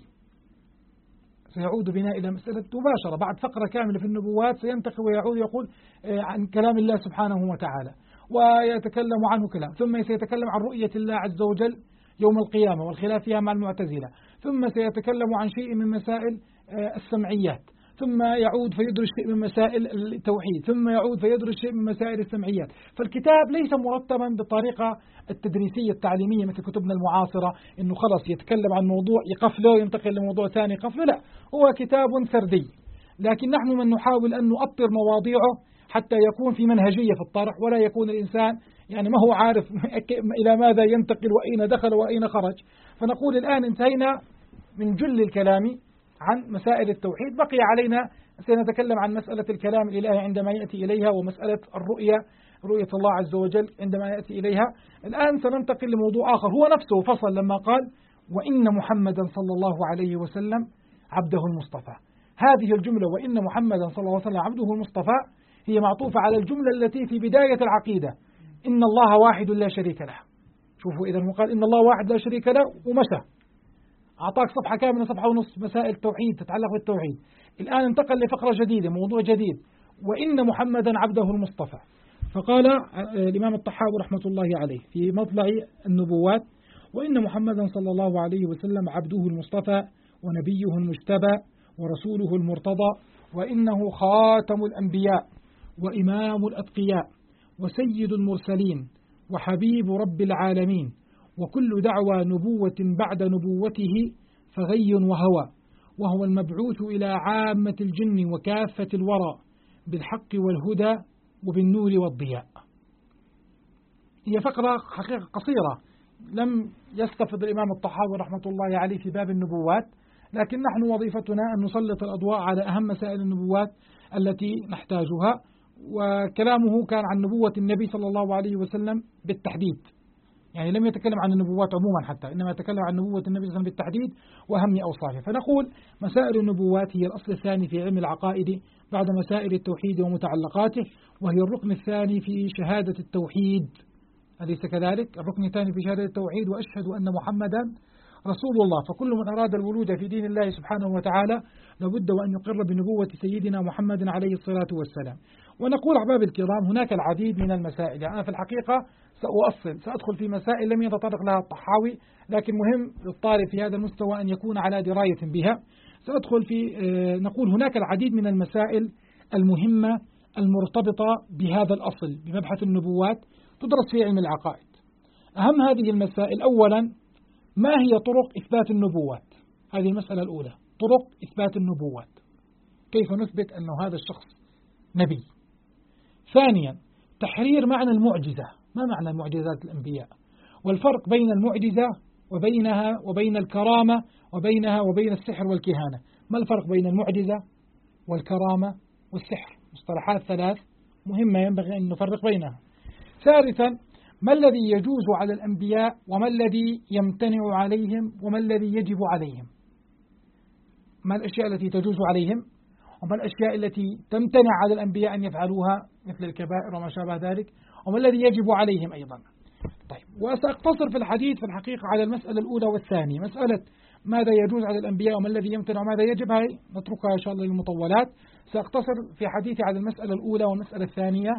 سيعود بنا إلى مسألة مباشرة بعد فقرة كاملة في النبوات سينتقل ويعود يقول عن كلام الله سبحانه وتعالى ويتكلم عنه كلام، ثم سيتكلم عن رؤية الله عز وجل يوم القيامة والخلاف فيها مع المعتزلة، ثم سيتكلم عن شيء من مسائل السمعيات، ثم يعود فيدرس شيء من مسائل التوحيد، ثم يعود فيدرس شيء من مسائل السمعيات. فالكتاب ليس مرتبا بالطريقة التدريسية التعليمية مثل كتبنا المعاصرة، إنه خلص يتكلم عن موضوع يقفله ينتقل لموضوع ثاني يقفله، لا، هو كتاب سردي. لكن نحن من نحاول أن نؤطر مواضيعه حتى يكون في منهجية في الطرح، ولا يكون الإنسان يعني ما هو عارف إلى ماذا ينتقل وأين دخل وأين خرج. فنقول الآن انتهينا من جل الكلام عن مسائل التوحيد، بقي علينا سنتكلم عن مسألة الكلام الإلهي عندما يأتي إليها، ومسألة رؤية الله عز وجل عندما يأتي إليها. الآن سننتقل لموضوع آخر هو نفسه فصل لما قال وإن محمدا صلى الله عليه وسلم عبده المصطفى. هذه الجملة وإن محمدا صلى الله عليه وسلم عبده المصطفى هي معطوفة على الجملة التي في بداية العقيدة إن الله واحد لا شريك له. شوفوا إذا قال إن الله واحد لا شريك له ومشى، أعطاك صفحة كاملة، صفحة ونصف مسائل التوحيد تتعلق بالتوحيد. الآن انتقل لفقرة جديدة، موضوع جديد، وإن محمدا عبده المصطفى. فقال الإمام الطحاوي رحمة الله عليه في مطلع النبوات وإن محمدا صلى الله عليه وسلم عبده المصطفى ونبيه المجتبى ورسوله المرتضى، وإنه خاتم الأنبياء وإمام الأتقياء وسيد المرسلين وحبيب رب العالمين، وكل دعوى نبوة بعد نبوته فغي وهوى، وهو المبعوث إلى عامة الجن وكافة الورى بالحق والهدى وبالنور والضياء. هي فقرة حقيقة قصيرة لم يستفض الإمام الطحاوي رحمة الله عليه في باب النبوات، لكن نحن وظيفتنا أن نسلط الأضواء على أهم مسائل النبوات التي نحتاجها. وكلامه كان عن نبوة النبي صلى الله عليه وسلم بالتحديد، يعني لم يتكلم عن النبوات عموما حتى، إنما يتكلم عن نبوة النبي صلى الله عليه وسلم بالتحديد وأهم أوصافه. فنقول مسائل النبوات هي الأصل الثاني في علم العقائد بعد مسائل التوحيد ومتعلقاته، وهي الركن الثاني في شهادة التوحيد، أليس كذلك؟ الركن الثاني في شهادة التوحيد وأشهد أن محمدا رسول الله. فكل من أراد الولوج في دين الله سبحانه وتعالى لابد وأن يقر بنبوة سيدنا محمد عليه الصلاة والسلام. ونقول أحباب الكرام هناك العديد من المسائل، يعني أنا في الحقيقة سأدخل في مسائل لم يتطرق لها الطحاوي، لكن مهم للطالب في هذا المستوى أن يكون على دراية بها. سأدخل في نقول هناك العديد من المسائل المهمة المرتبطة بهذا الأصل بمبحث النبوات تدرس في علم العقائد. أهم هذه المسائل أولا ما هي طرق إثبات النبوات؟ هذه المسألة الأولى، طرق إثبات النبوات، كيف نثبت أن هذا الشخص نبي. ثانيا تحرير معنى المعجزة، ما معنى معجزات الأنبياء، والفرق بين المعجزة وبين الكرامة وبينها وبين السحر والكهانة. ما الفرق بين المعجزة والكرامة والسحر؟ مصطلحات ثلاث مهمة ينبغي أن نفرق بينها. ثالثا ما الذي يجوز على الأنبياء وما الذي يمتنع عليهم وما الذي يجب عليهم؟ ما الأشياء التي تجوز عليهم وما الأشياء التي تمتنع على الأنبياء أن يفعلوها مثل الكبائر وما شابه ذلك، وما الذي يجب عليهم أيضا. طيب، وسأقتصر في الحديث في الحقيقة على المسألة الأولى والثانية، مسألة ماذا يجوز على الأنبياء وما الذي يمتنع وماذا يجب، هاي نتركها إن شاء الله للمطولات. سأقتصر في حديثي على المسألة الأولى والمسألة الثانية.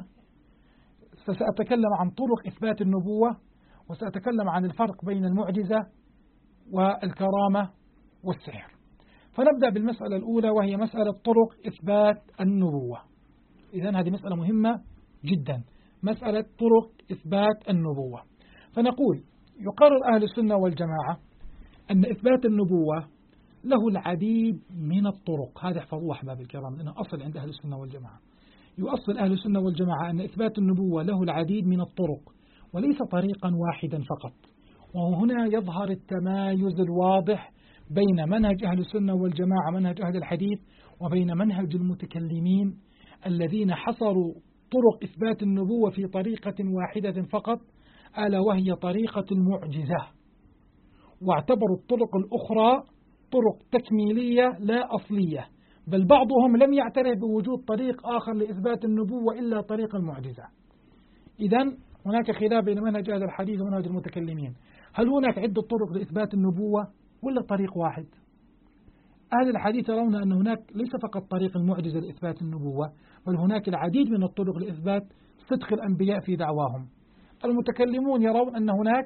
سأتكلم عن طرق إثبات النبوة، وسأتكلم عن الفرق بين المعجزة والكرامة والسحر. فنبدأ بالمسألة الأولى وهي مسألة طرق إثبات النبوة. إذن هذه مسألة مهمة جدا، مسألة طرق إثبات النبوة. فنقول يقرر أهل السنة والجماعة أن إثبات النبوة له العديد من الطرق. هذا احفظوه أحباب الكرام لأنه أصل عند أهل السنة والجماعة. يؤصل أهل السنة والجماعة أن إثبات النبوة له العديد من الطرق وليس طريقا واحدا فقط. وهنا يظهر التمايز الواضح بين منهج أهل السنة والجماعة منهج أهل الحديث وبين منهج المتكلمين الذين حصروا طرق إثبات النبوة في طريقة واحدة فقط، ألا وهي طريقة المعجزة، واعتبروا الطرق الأخرى طرق تكميلية لا أصلية، بل بعضهم لم يعترف بوجود طريق آخر لإثبات النبوة إلا طريق المعجزة. إذن هناك خلاف بين منهج أهل الحديث ومنهج المتكلمين، هل هناك عدة طرق لإثبات النبوة ولا طريق واحد؟ أهل الحديث يرون أن هناك ليس فقط طريق المعجزة لإثبات النبوة، بل هناك العديد من الطرق لإثبات صدق الأنبياء في دعواهم. المتكلمون يرون أن هناك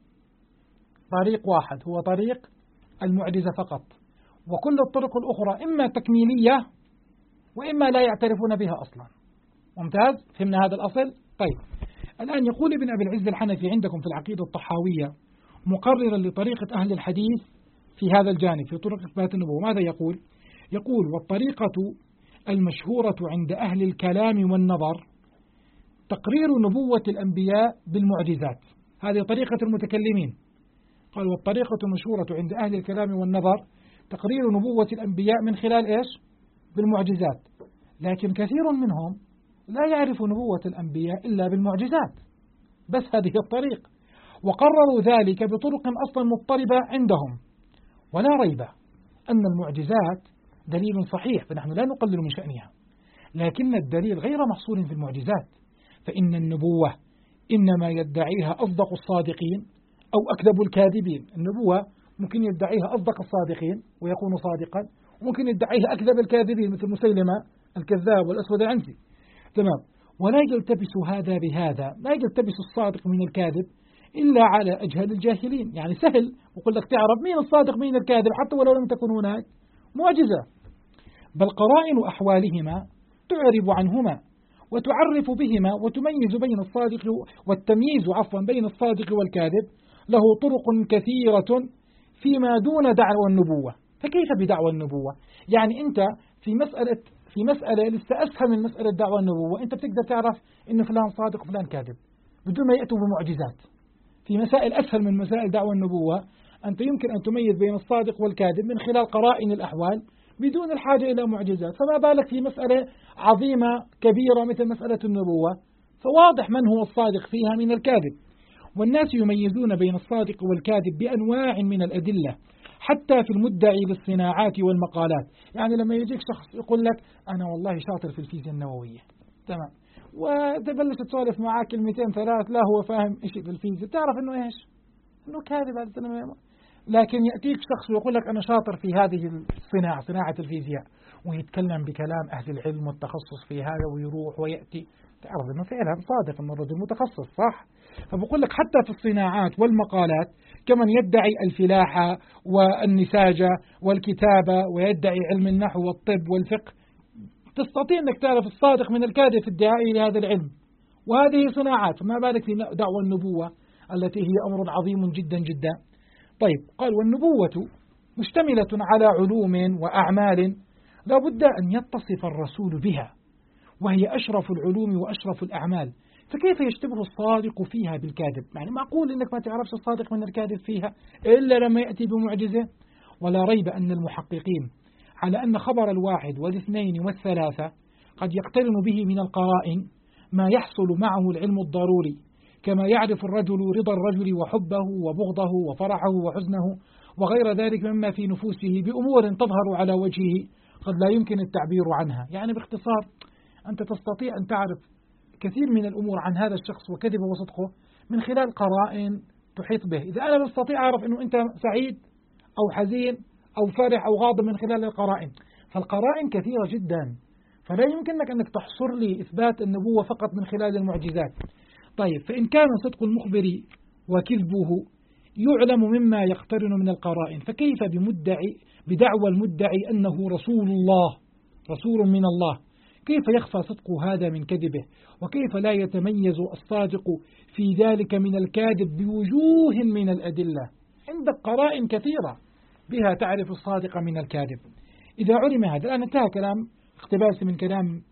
طريق واحد هو طريق المعجزة فقط، وكل الطرق الأخرى إما تكميلية وإما لا يعترفون بها أصلا. ممتاز، فهمنا هذا الأصل. طيب الآن يقول ابن أبي العز الحنفي عندكم في العقيدة الطحاوية مقررا لطريقة أهل الحديث في هذا الجانب في طرق إثبات النبوة، ماذا يقول؟ يقول: والطريقة المشهورة عند أهل الكلام والنظر تقرير نبوة الأنبياء بالمعجزات. هذه طريقة المتكلمين. قال: والطريقة المشهورة عند أهل الكلام والنظر تقرير نبوة الأنبياء من خلال إيش؟ بالمعجزات. لكن كثير منهم لا يعرف نبوة الأنبياء إلا بالمعجزات، بس هذه الطريق، وقرروا ذلك بطرق أصلا مضطربة عندهم. ولا ريب أن المعجزات دليل صحيح، فنحن لا نقلل من شأنها، لكن الدليل غير محصور في المعجزات، فإن النبوة إنما يدعيها أصدق الصادقين أو أكذب الكاذبين. النبوة ممكن يدعيها أصدق الصادقين ويكون صادقا، وممكن يدعيها أكذب الكاذبين مثل مسيلمة الكذاب والأسود العنسي. تمام. ولا يلتبس هذا بهذا، لا يلتبس الصادق من الكاذب إلا على أجهل الجاهلين. يعني سهل وقل لك تعرف مين الصادق مين الكاذب حتى ولو لم تكن هناك معجزة، بل قرائن أحوالهما تعرب عنهما وتعرف بهما وتميز بين الصادق، والتمييز بين الصادق والكاذب له طرق كثيرة فيما دون دعوى النبوة. فكيف بدعوى النبوة؟ يعني أنت في مسألة لسه أسهل من مسألة دعوى النبوة، أنت بتقدر تعرف إن فلان صادق وفلان كاذب بدون ما يأتوا بمعجزات. في مسائل أسهل من مسائل دعوى النبوة أنت يمكن أن تميز بين الصادق والكاذب من خلال قرائن الأحوال بدون الحاجة إلى معجزات، فما بالك في مسألة عظيمة كبيرة مثل مسألة النبوة، فواضح من هو الصادق فيها من الكاذب. والناس يميزون بين الصادق والكاذب بأنواع من الأدلة، حتى في المدعي للصناعات والمقالات. يعني لما يجيك شخص يقول لك أنا والله شاطر في الفيزياء النووية، تمام، وتبلش تسولف معاه كلمتين ثلاث لا هو فاهم إيش في الفيزياء، تعرف إنه إيش؟ إنه كاذب هذا. لكن يأتيك شخص ويقول لك أنا شاطر في هذه الصناعة، صناعة الفيزياء، ويتكلم بكلام أهل العلم والتخصص في هذا ويروح ويأتي، تعرف إنه فعلا صادق إنه الرجل متخصص، صح؟ فبقول لك حتى في الصناعات والمقالات كمن يدعي الفلاحة والنساجة والكتابة ويدعي علم النحو والطب والفقه، تستطيع أنك تعرف الصادق من الكاذب في ادعائه لهذا العلم، وهذه صناعات، فما بالك في دعوى النبوة التي هي أمر عظيم جدا جدا. طيب قال: والنبوة مشتملة على علوم وأعمال لا بد أن يتصف الرسول بها، وهي أشرف العلوم وأشرف الأعمال، فكيف يشتبه الصادق فيها بالكاذب؟ يعني معقول أنك ما تعرفش الصادق من الكاذب فيها إلا لما يأتي بمعجزة؟ ولا ريب أن المحققين على أن خبر الواحد والاثنين والثلاثة قد يقترن به من القرائن ما يحصل معه العلم الضروري، كما يعرف الرجل رضا الرجل وحبه وبغضه وفرحه وحزنه وغير ذلك مما في نفوسه بأمور تظهر على وجهه قد لا يمكن التعبير عنها. يعني باختصار أنت تستطيع أن تعرف كثير من الأمور عن هذا الشخص وكذبه وصدقه من خلال قرائن تحيط به. إذا أنا بستطيع أعرف أنه أنت سعيد أو حزين أو فرح أو غاضب من خلال القرائن، فالقرائن كثيرة جدا، فلا يمكنك أنك تحصر لي إثبات النبوة فقط من خلال المعجزات. طيب فإن كان صدق المخبر وكذبه يعلم مما يقترن من القرائن، فكيف بدعوى المدعي أنه رسول الله، رسول من الله، كيف يخفى صدق هذا من كذبه؟ وكيف لا يتميز الصادق في ذلك من الكاذب بوجوه من الأدلة؟ عندك قرائن كثيرة بها تعرف الصادق من الكاذب. إذا علم هذا، الآن انتهى كلام اقتباس من كلام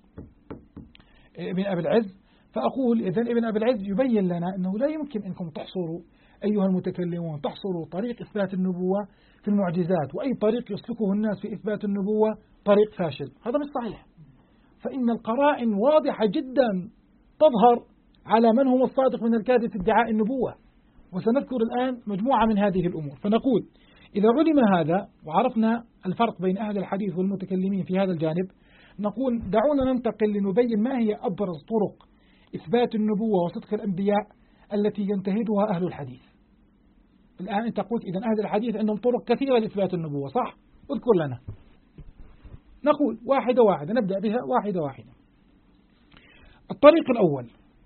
ابن أبي العز، فأقول إذن ابن أبي العز يبين لنا أنه لا يمكن أنكم تحصروا أيها المتكلمون تحصروا طريق إثبات النبوة في المعجزات، وأي طريق يسلكه الناس في إثبات النبوة طريق فاشل، هذا مش صحيح. فإن القرائن واضحة جدا تظهر على من هو الصادق من الكاذب في ادعاء النبوة، وسنذكر الآن مجموعة من هذه الأمور. فنقول إذا علم هذا وعرفنا الفرق بين أهل الحديث والمتكلمين في هذا الجانب، نقول دعونا ننتقل لنبين ما هي أبرز طرق إثبات النبوة وصدق الأنبياء التي ينتهجها أهل الحديث. الآن أنت قلت إذن أهل الحديث عندهم طرق كثيرة لإثبات النبوة، صح؟ اذكر لنا. نقول واحدة واحدة، نبدأ بها واحدة واحدة. الطريق الأول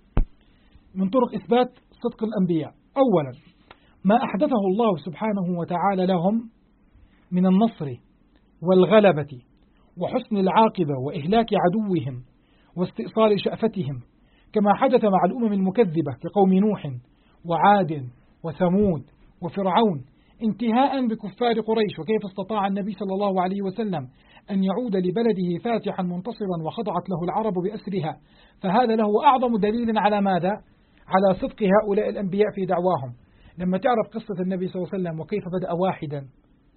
من طرق إثبات صدق الأنبياء، أولا ما أحدثه الله سبحانه وتعالى لهم من النصر والغلبة وحسن العاقبة وإهلاك عدوهم واستئصال شأفتهم، كما حدث مع الأمم المكذبة كقوم نوح وعاد وثمود وفرعون، انتهاء بكفار قريش، وكيف استطاع النبي صلى الله عليه وسلم أن يعود لبلده فاتحا منتصرا وخضعت له العرب بأسرها. فهذا له أعظم دليل على ماذا؟ على صدق هؤلاء الأنبياء في دعواهم. لما تعرف قصة النبي صلى الله عليه وسلم وكيف بدأ واحدا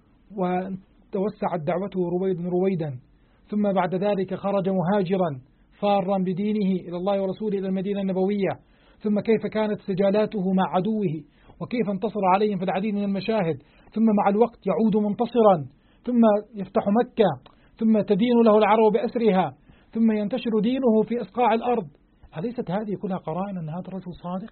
وتوسعت دعوته رويدا، ثم بعد ذلك خرج مهاجرا فارا بدينه إلى الله ورسوله إلى المدينة النبوية، ثم كيف كانت سجالاته مع عدوه وكيف انتصر عليهم في العديد من المشاهد، ثم مع الوقت يعود منتصرا، ثم يفتح مكة، ثم تدين له العرب بأسرها، ثم ينتشر دينه في إصقاع الأرض. أليست هذه كلها قرائن أن هذا الرجل صادق؟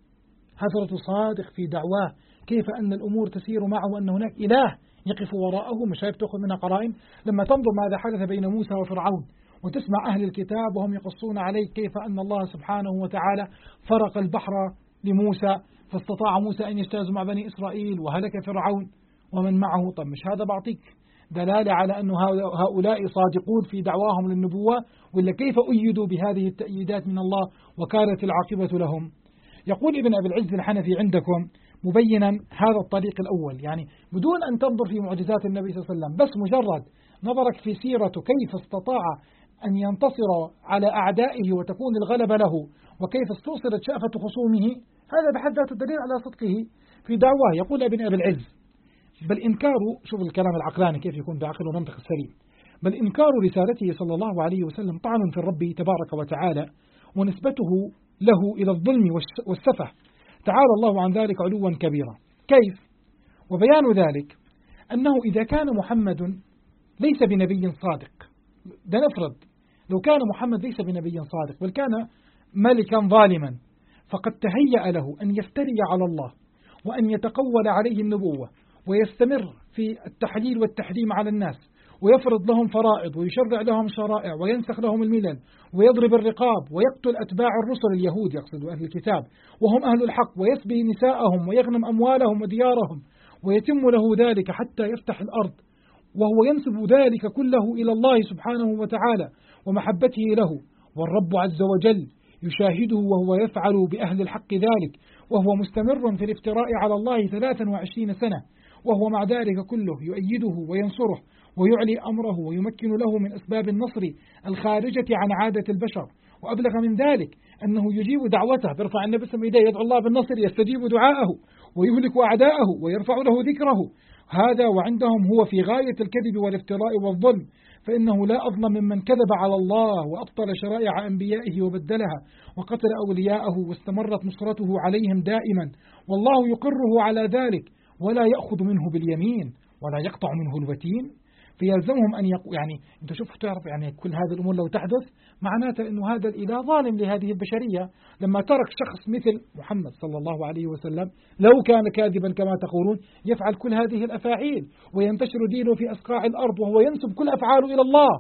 هذا الرجل صادق في دعواه، كيف أن الأمور تسير معه وأن هناك إله يقف وراءه. مش تأخذ منها قرائن؟ لما تنظر ماذا حدث بين موسى وفرعون وتسمع أهل الكتاب وهم يقصون عليك كيف أن الله سبحانه وتعالى فرق البحر لموسى فاستطاع موسى أن يجتاز مع بني إسرائيل وهلك فرعون ومن معه. طب مش هذا بعطيك دلالة على أن هؤلاء صادقون في دعواهم للنبوة؟ ولا كيف أيدوا بهذه التأييدات من الله وكانت العاقبة لهم؟ يقول ابن أبي العز الحنفي عندكم مبينا هذا الطريق الأول، يعني بدون أن تنظر في معجزات النبي صلى الله عليه وسلم، بس مجرد نظرك في سيرته كيف استطاع أن ينتصر على أعدائه وتكون الغلبة له، وكيف استوصلت شأفة خصومه، هذا بحد ذاته دليل على صدقه في دعواه. يقول ابن أبي العز: بل إنكار، شوف الكلام العقلاني كيف يكون بعقل ومنطق السليم، بل إنكار رسالته صلى الله عليه وسلم طعن في الرب تبارك وتعالى ونسبته له إلى الظلم والسفه، تعالى الله عن ذلك علوا كبيرا. كيف؟ وبيان ذلك أنه إذا كان محمد ليس بنبي صادق، ده نفرض لو كان محمد ليس بنبي صادق بل كان ملكا ظالما، فقد تهيأ له أن يفتري على الله وأن يتقول عليه النبوة ويستمر في التحليل والتحريم على الناس ويفرض لهم فرائض ويشرع لهم شرائع وينسخ لهم الملل ويضرب الرقاب ويقتل أتباع الرسل اليهود، يقصد أهل الكتاب وهم أهل الحق، ويسبي نساءهم ويغنم أموالهم وديارهم، ويتم له ذلك حتى يفتح الأرض، وهو ينسب ذلك كله إلى الله سبحانه وتعالى ومحبته له، والرب عز وجل يشاهده وهو يفعل بأهل الحق ذلك، وهو مستمر في الافتراء على الله 23 سنة، وهو مع ذلك كله يؤيده وينصره ويعلي أمره ويمكن له من أسباب النصر الخارجة عن عادة البشر. وأبلغ من ذلك أنه يجيب دعوته، برفع النبي صلى الله عليه وسلم يدعو الله بالنصر، يستجيب دعاءه ويهلك أعداءه ويرفع له ذكره. هذا وعندهم هو في غاية الكذب والافتراء والظلم، فإنه لا أظلم ممن كذب على الله وأبطل شرائع أنبيائه وبدلها وقتل أولياءه واستمرت نصرته عليهم دائما، والله يقره على ذلك ولا يأخذ منه باليمين ولا يقطع منه الوتين. فيلزمهم أن يعني أنت شوف تعرف يعني كل هذه الأمور لو تحدث معناته أنه هذا الإله ظالم لهذه البشرية، لما ترك شخص مثل محمد صلى الله عليه وسلم لو كان كاذبا كما تقولون يفعل كل هذه الأفاعيل وينتشر دينه في أصقاع الأرض، وهو ينسب كل أفعاله إلى الله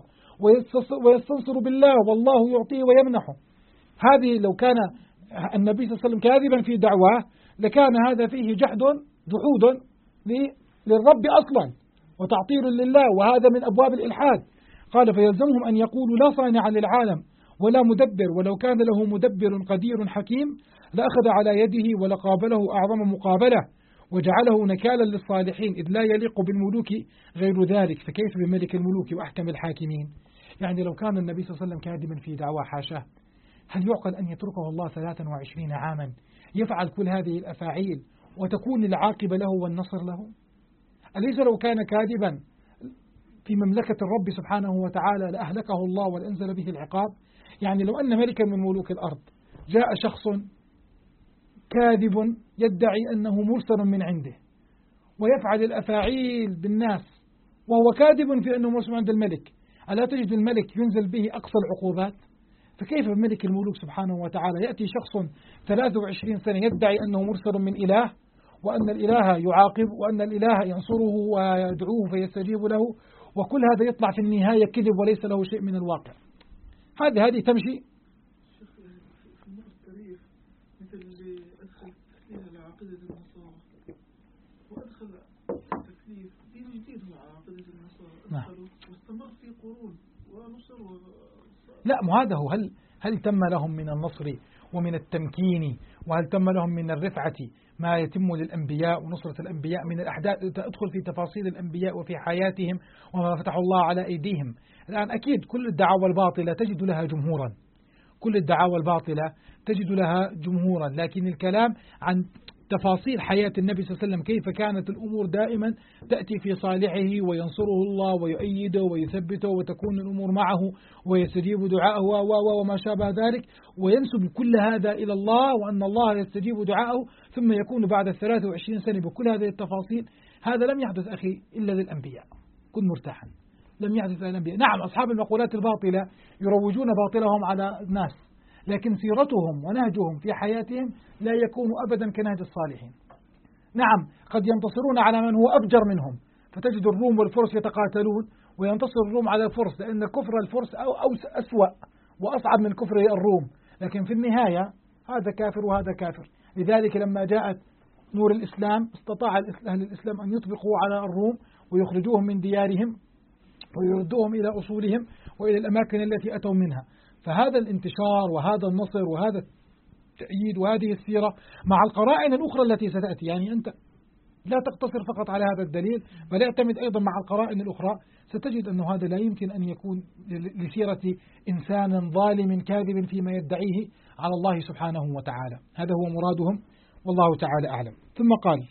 ويستنصر بالله والله يعطيه ويمنحه. هذه لو كان النبي صلى الله عليه وسلم كاذبا في دعواه لكان هذا فيه جحد جحود للرب أصلا وتعطيل لله، وهذا من أبواب الإلحاد. قال: فيلزمهم أن يقولوا لا صانع للعالم ولا مدبر، ولو كان له مدبر قدير حكيم لأخذ على يده ولقابله أعظم مقابلة وجعله نكالا للصالحين، إذ لا يليق بالملوك غير ذلك، فكيف بملك الملوك وأحكم الحاكمين؟ يعني لو كان النبي صلى الله عليه وسلم كاذبا في دعواه حاشاه، هل يعقل أن يتركه الله 23 عاما يفعل كل هذه الأفاعيل وتكون العاقبة له والنصر له؟ أليس لو كان كاذبا في مملكة الرب سبحانه وتعالى لأهلكه الله وأنزل به العقاب؟ يعني لو أن ملكا من ملوك الأرض جاء شخص كاذب يدعي أنه مرسل من عنده ويفعل الأفاعيل بالناس وهو كاذب في أنه مرسل عند الملك، ألا تجد الملك ينزل به أقصى العقوبات؟ فكيف بملك الملوك سبحانه وتعالى يأتي شخص 23 سنة يدعي أنه مرسل من إله وأن الإله يعاقب وأن الإله ينصره ويدعوه فيستجيب له، وكل هذا يطلع في النهاية كذب وليس له شيء من الواقع. هذه تمشي في مر التاريخ مثل اللي أدخل تسليم على عقيدة النصارى وأدخل تكليف دين جديد هو عقيدة النصارى أدخلوا واستمر في قرون لا هذا هو. هل تم لهم من النصر ومن التمكين، وهل تم لهم من الرفعة ما يتم للأنبياء ونصرة الأنبياء من الأحداث؟ تدخل في تفاصيل الأنبياء وفي حياتهم وما فتح الله على أيديهم. الآن أكيد كل الدعاوى الباطلة تجد لها جمهورا، كل الدعاوى الباطلة تجد لها جمهورا، لكن الكلام عن تفاصيل حياة النبي صلى الله عليه وسلم، كيف كانت الأمور دائما تأتي في صالحه وينصره الله ويؤيده ويثبته وتكون الأمور معه ويستجيب دعاءه وما شابه ذلك، وينسب كل هذا إلى الله وأن الله يستجيب دعاءه، ثم يكون بعد 23 سنة بكل هذه التفاصيل. هذا لم يحدث أخي إلا للأنبياء. كن مرتاحا، لم يحدث للأنبياء. نعم أصحاب المقولات الباطلة يروجون باطلهم على الناس، لكن سيرتهم ونهجهم في حياتهم لا يكون أبدا كنهج الصالحين. نعم قد ينتصرون على من هو أبجر منهم، فتجد الروم والفرس يتقاتلون وينتصر الروم على الفرس، لأن كفر الفرس أو أسوأ وأصعب من كفر الروم، لكن في النهاية هذا كافر وهذا كافر. لذلك لما جاءت نور الإسلام استطاع أهل الإسلام أن يطبقوا على الروم ويخرجوهم من ديارهم ويردوهم إلى أصولهم وإلى الأماكن التي أتوا منها. فهذا الانتشار وهذا النصر وهذا التأييد وهذه السيرة مع القرائن الأخرى التي ستأتي، يعني أنت لا تقتصر فقط على هذا الدليل بل اعتمد أيضا مع القرائن الأخرى، ستجد أن هذا لا يمكن أن يكون لسيرة إنسان ظالم كاذب فيما يدعيه على الله سبحانه وتعالى. هذا هو مرادهم والله تعالى أعلم. ثم قال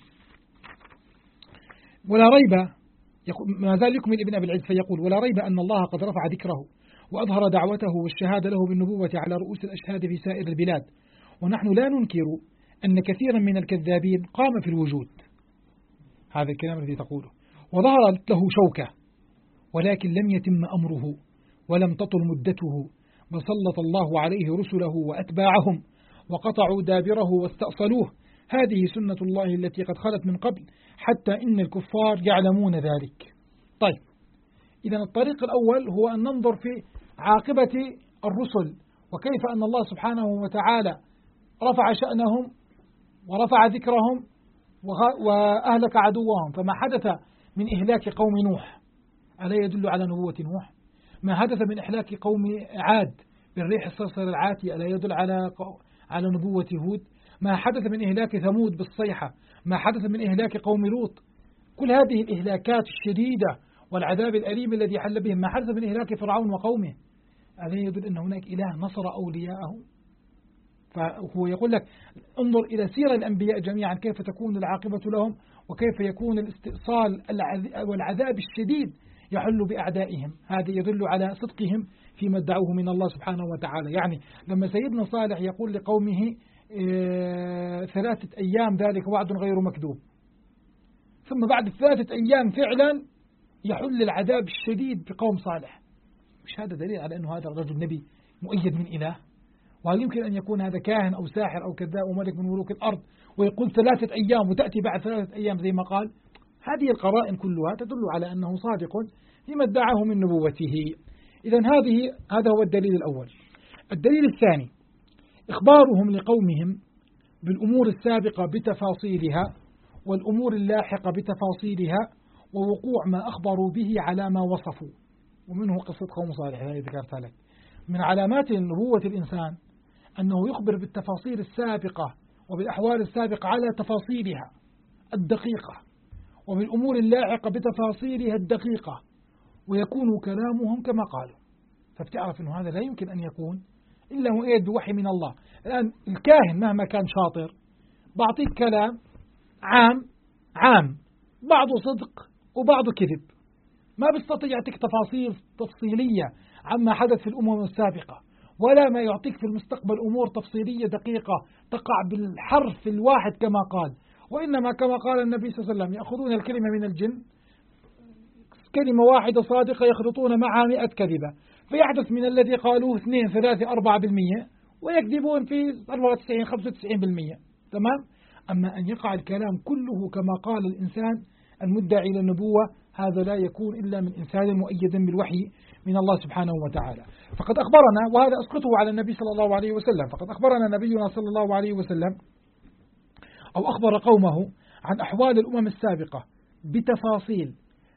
ولا ريب، ما زال يكمل ابن أبي العز فيقول ولا ريب أن الله قد رفع ذكره وأظهر دعوته والشهادة له بالنبوة على رؤوس الأشهاد في سائر البلاد، ونحن لا ننكر أن كثيرا من الكذابين قام في الوجود، هذا الكلام الذي تقوله، وظهرت له شوكة، ولكن لم يتم أمره ولم تطل مدته، بل سلط الله عليه رسله وأتباعهم وقطعوا دابره واستأصلوه. هذه سنة الله التي قد خلت من قبل حتى إن الكفار يعلمون ذلك. طيب، إذا الطريق الأول هو أن ننظر في عاقبة الرسل وكيف أن الله سبحانه وتعالى رفع شأنهم ورفع ذكرهم وأهلك عدوهم. فما حدث من إهلاك قوم نوح ألا يدل على نبوة نوح؟ ما حدث من إهلاك قوم عاد بالريح الصرصر العاتية ألا يدل على نبوة هود؟ ما حدث من إهلاك ثمود بالصيحة، ما حدث من إهلاك قوم لوط، كل هذه الإهلاكات الشديدة والعذاب الأليم الذي حل بهم، ما حدث من إهلاك فرعون وقومه ألا يدل أن هناك إله نصر أولياءه؟ فهو يقول لك انظر إلى سير الأنبياء جميعا كيف تكون العاقبة لهم وكيف يكون الاستئصال والعذاب الشديد يحل بأعدائهم. هذا يدل على صدقهم فيما ادعوه من الله سبحانه وتعالى. يعني لما سيدنا صالح يقول لقومه 3 أيام ذلك وعد غير مكذوب، ثم بعد 3 أيام فعلا يحل العذاب الشديد بقوم صالح، مش هذا دليل على أنه هذا الرجل نبي مؤيد من إله؟ وهل يمكن أن يكون هذا كاهن أو ساحر أو كذاب أو ملك من ملوك الأرض ويقول 3 أيام وتأتي بعد 3 أيام زي ما قال؟ هذه القرائن كلها تدل على أنه صادق فيما ادعاه من نبوته. إذن هذا هو الدليل الأول. الدليل الثاني إخبارهم لقومهم بالأمور السابقة بتفاصيلها والأمور اللاحقة بتفاصيلها ووقوع ما أخبروا به على ما وصفوا، ومنه قصة قوم صالح التي ذكرتها لك. من علامات نبوة الإنسان أنه يخبر بالتفاصيل السابقة وبالأحوال السابقة على تفاصيلها الدقيقة، وبالأمور اللاحقة بتفاصيلها الدقيقة، ويكون كلامهم كما قالوا. فبتعرف أنه هذا لا يمكن أن يكون إلا مؤيد بوحي من الله. الآن الكاهن مهما كان شاطر بعطيك كلام عام بعضه صدق وبعضه كذب، ما بيستطيع يعطيك تفاصيل تفصيلية عما حدث في الأمم السابقة، ولا ما يعطيك في المستقبل أمور تفصيلية دقيقة تقع بالحرف الواحد كما قال. وإنما كما قال النبي صلى الله عليه وسلم يأخذون الكلمة من الجن، كلمة واحدة صادقة يخلطون معها 100 كذبة، فيحدث من الذي قالوه 2 3 4% ويكذبون في 94 95%. تمام؟ أما أن يقع الكلام كله كما قال الإنسان المدعي للنبوة، هذا لا يكون إلا من إنسان مؤيد بالوحي من الله سبحانه وتعالى. فقد أخبرنا، وهذا أسقطه على النبي صلى الله عليه وسلم، فقد أخبرنا نبينا صلى الله عليه وسلم أو أخبر قومه عن أحوال الأمم السابقة بتفاصيل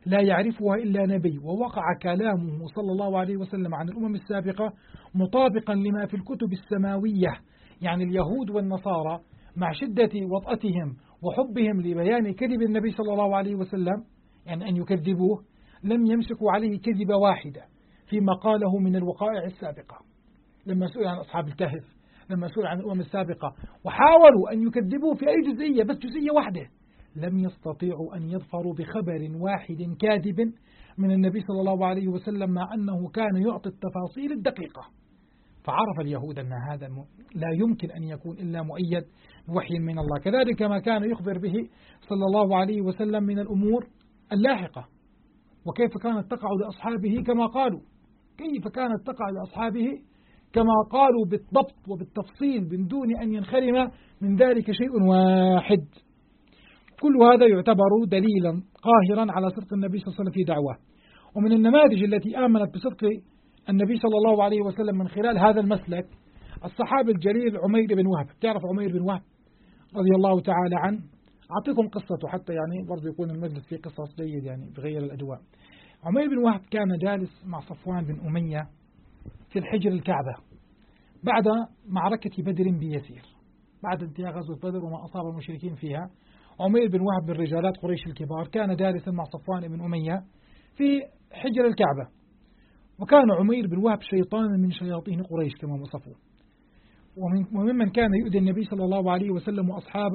لا يعرفها إلا نبي، ووقع كلامه صلى الله عليه وسلم عن الأمم السابقة مطابقا لما في الكتب السماوية. يعني اليهود والنصارى مع شدة وطأتهم وحبهم لبيان كذب النبي صلى الله عليه وسلم، يعني أن يكذبوه، لم يمسكوا عليه كذبة واحدة فيما قاله من الوقائع السابقة. لما سئل عن أصحاب الكهف، لما سئل عن الأمم السابقة، وحاولوا أن يكذبوه في أي جزئية، بس جزئية واحدة، لم يستطيعوا أن يظفروا بخبر واحد كاذب من النبي صلى الله عليه وسلم، مع أنه كان يعطي التفاصيل الدقيقة. فعرف اليهود أن هذا لا يمكن أن يكون إلا مؤيد بوحي من الله، كذلك ما كان يخبر به صلى الله عليه وسلم من الأمور اللاحقة، وكيف كانت تقع لأصحابه كما قالوا، كيف كانت تقع لأصحابه كما قالوا بالضبط وبالتفصيل من دون أن ينخرم من ذلك شيء واحد. كل هذا يعتبر دليلا قاهرا على صدق النبي صلى الله عليه وسلم في دعواه. ومن النماذج التي آمنت بصدق النبي صلى الله عليه وسلم من خلال هذا المسلك الصحابي الجليل عمير بن وهب. تعرف عمير بن وهب رضي الله تعالى عنه؟ أعطيكم قصته حتى يعني برضو يكون المجلس فيه قصص جيد يعني بغير الأدواء. عمير بن وهب كان جالس مع صفوان بن أمية في الحجر الكعبة بعد معركة بدر بيسير، بعد انتهاء غزوة بدر وما أصاب المشركين فيها. عمير بن وهب من رجالات قريش الكبار كان جالسا مع صفوان بن أمية في حجر الكعبة، وكان عمير بن وهب شيطانا من شياطين قريش كما وصفوه، وممن كان يؤذي النبي صلى الله عليه وسلم وأصحابه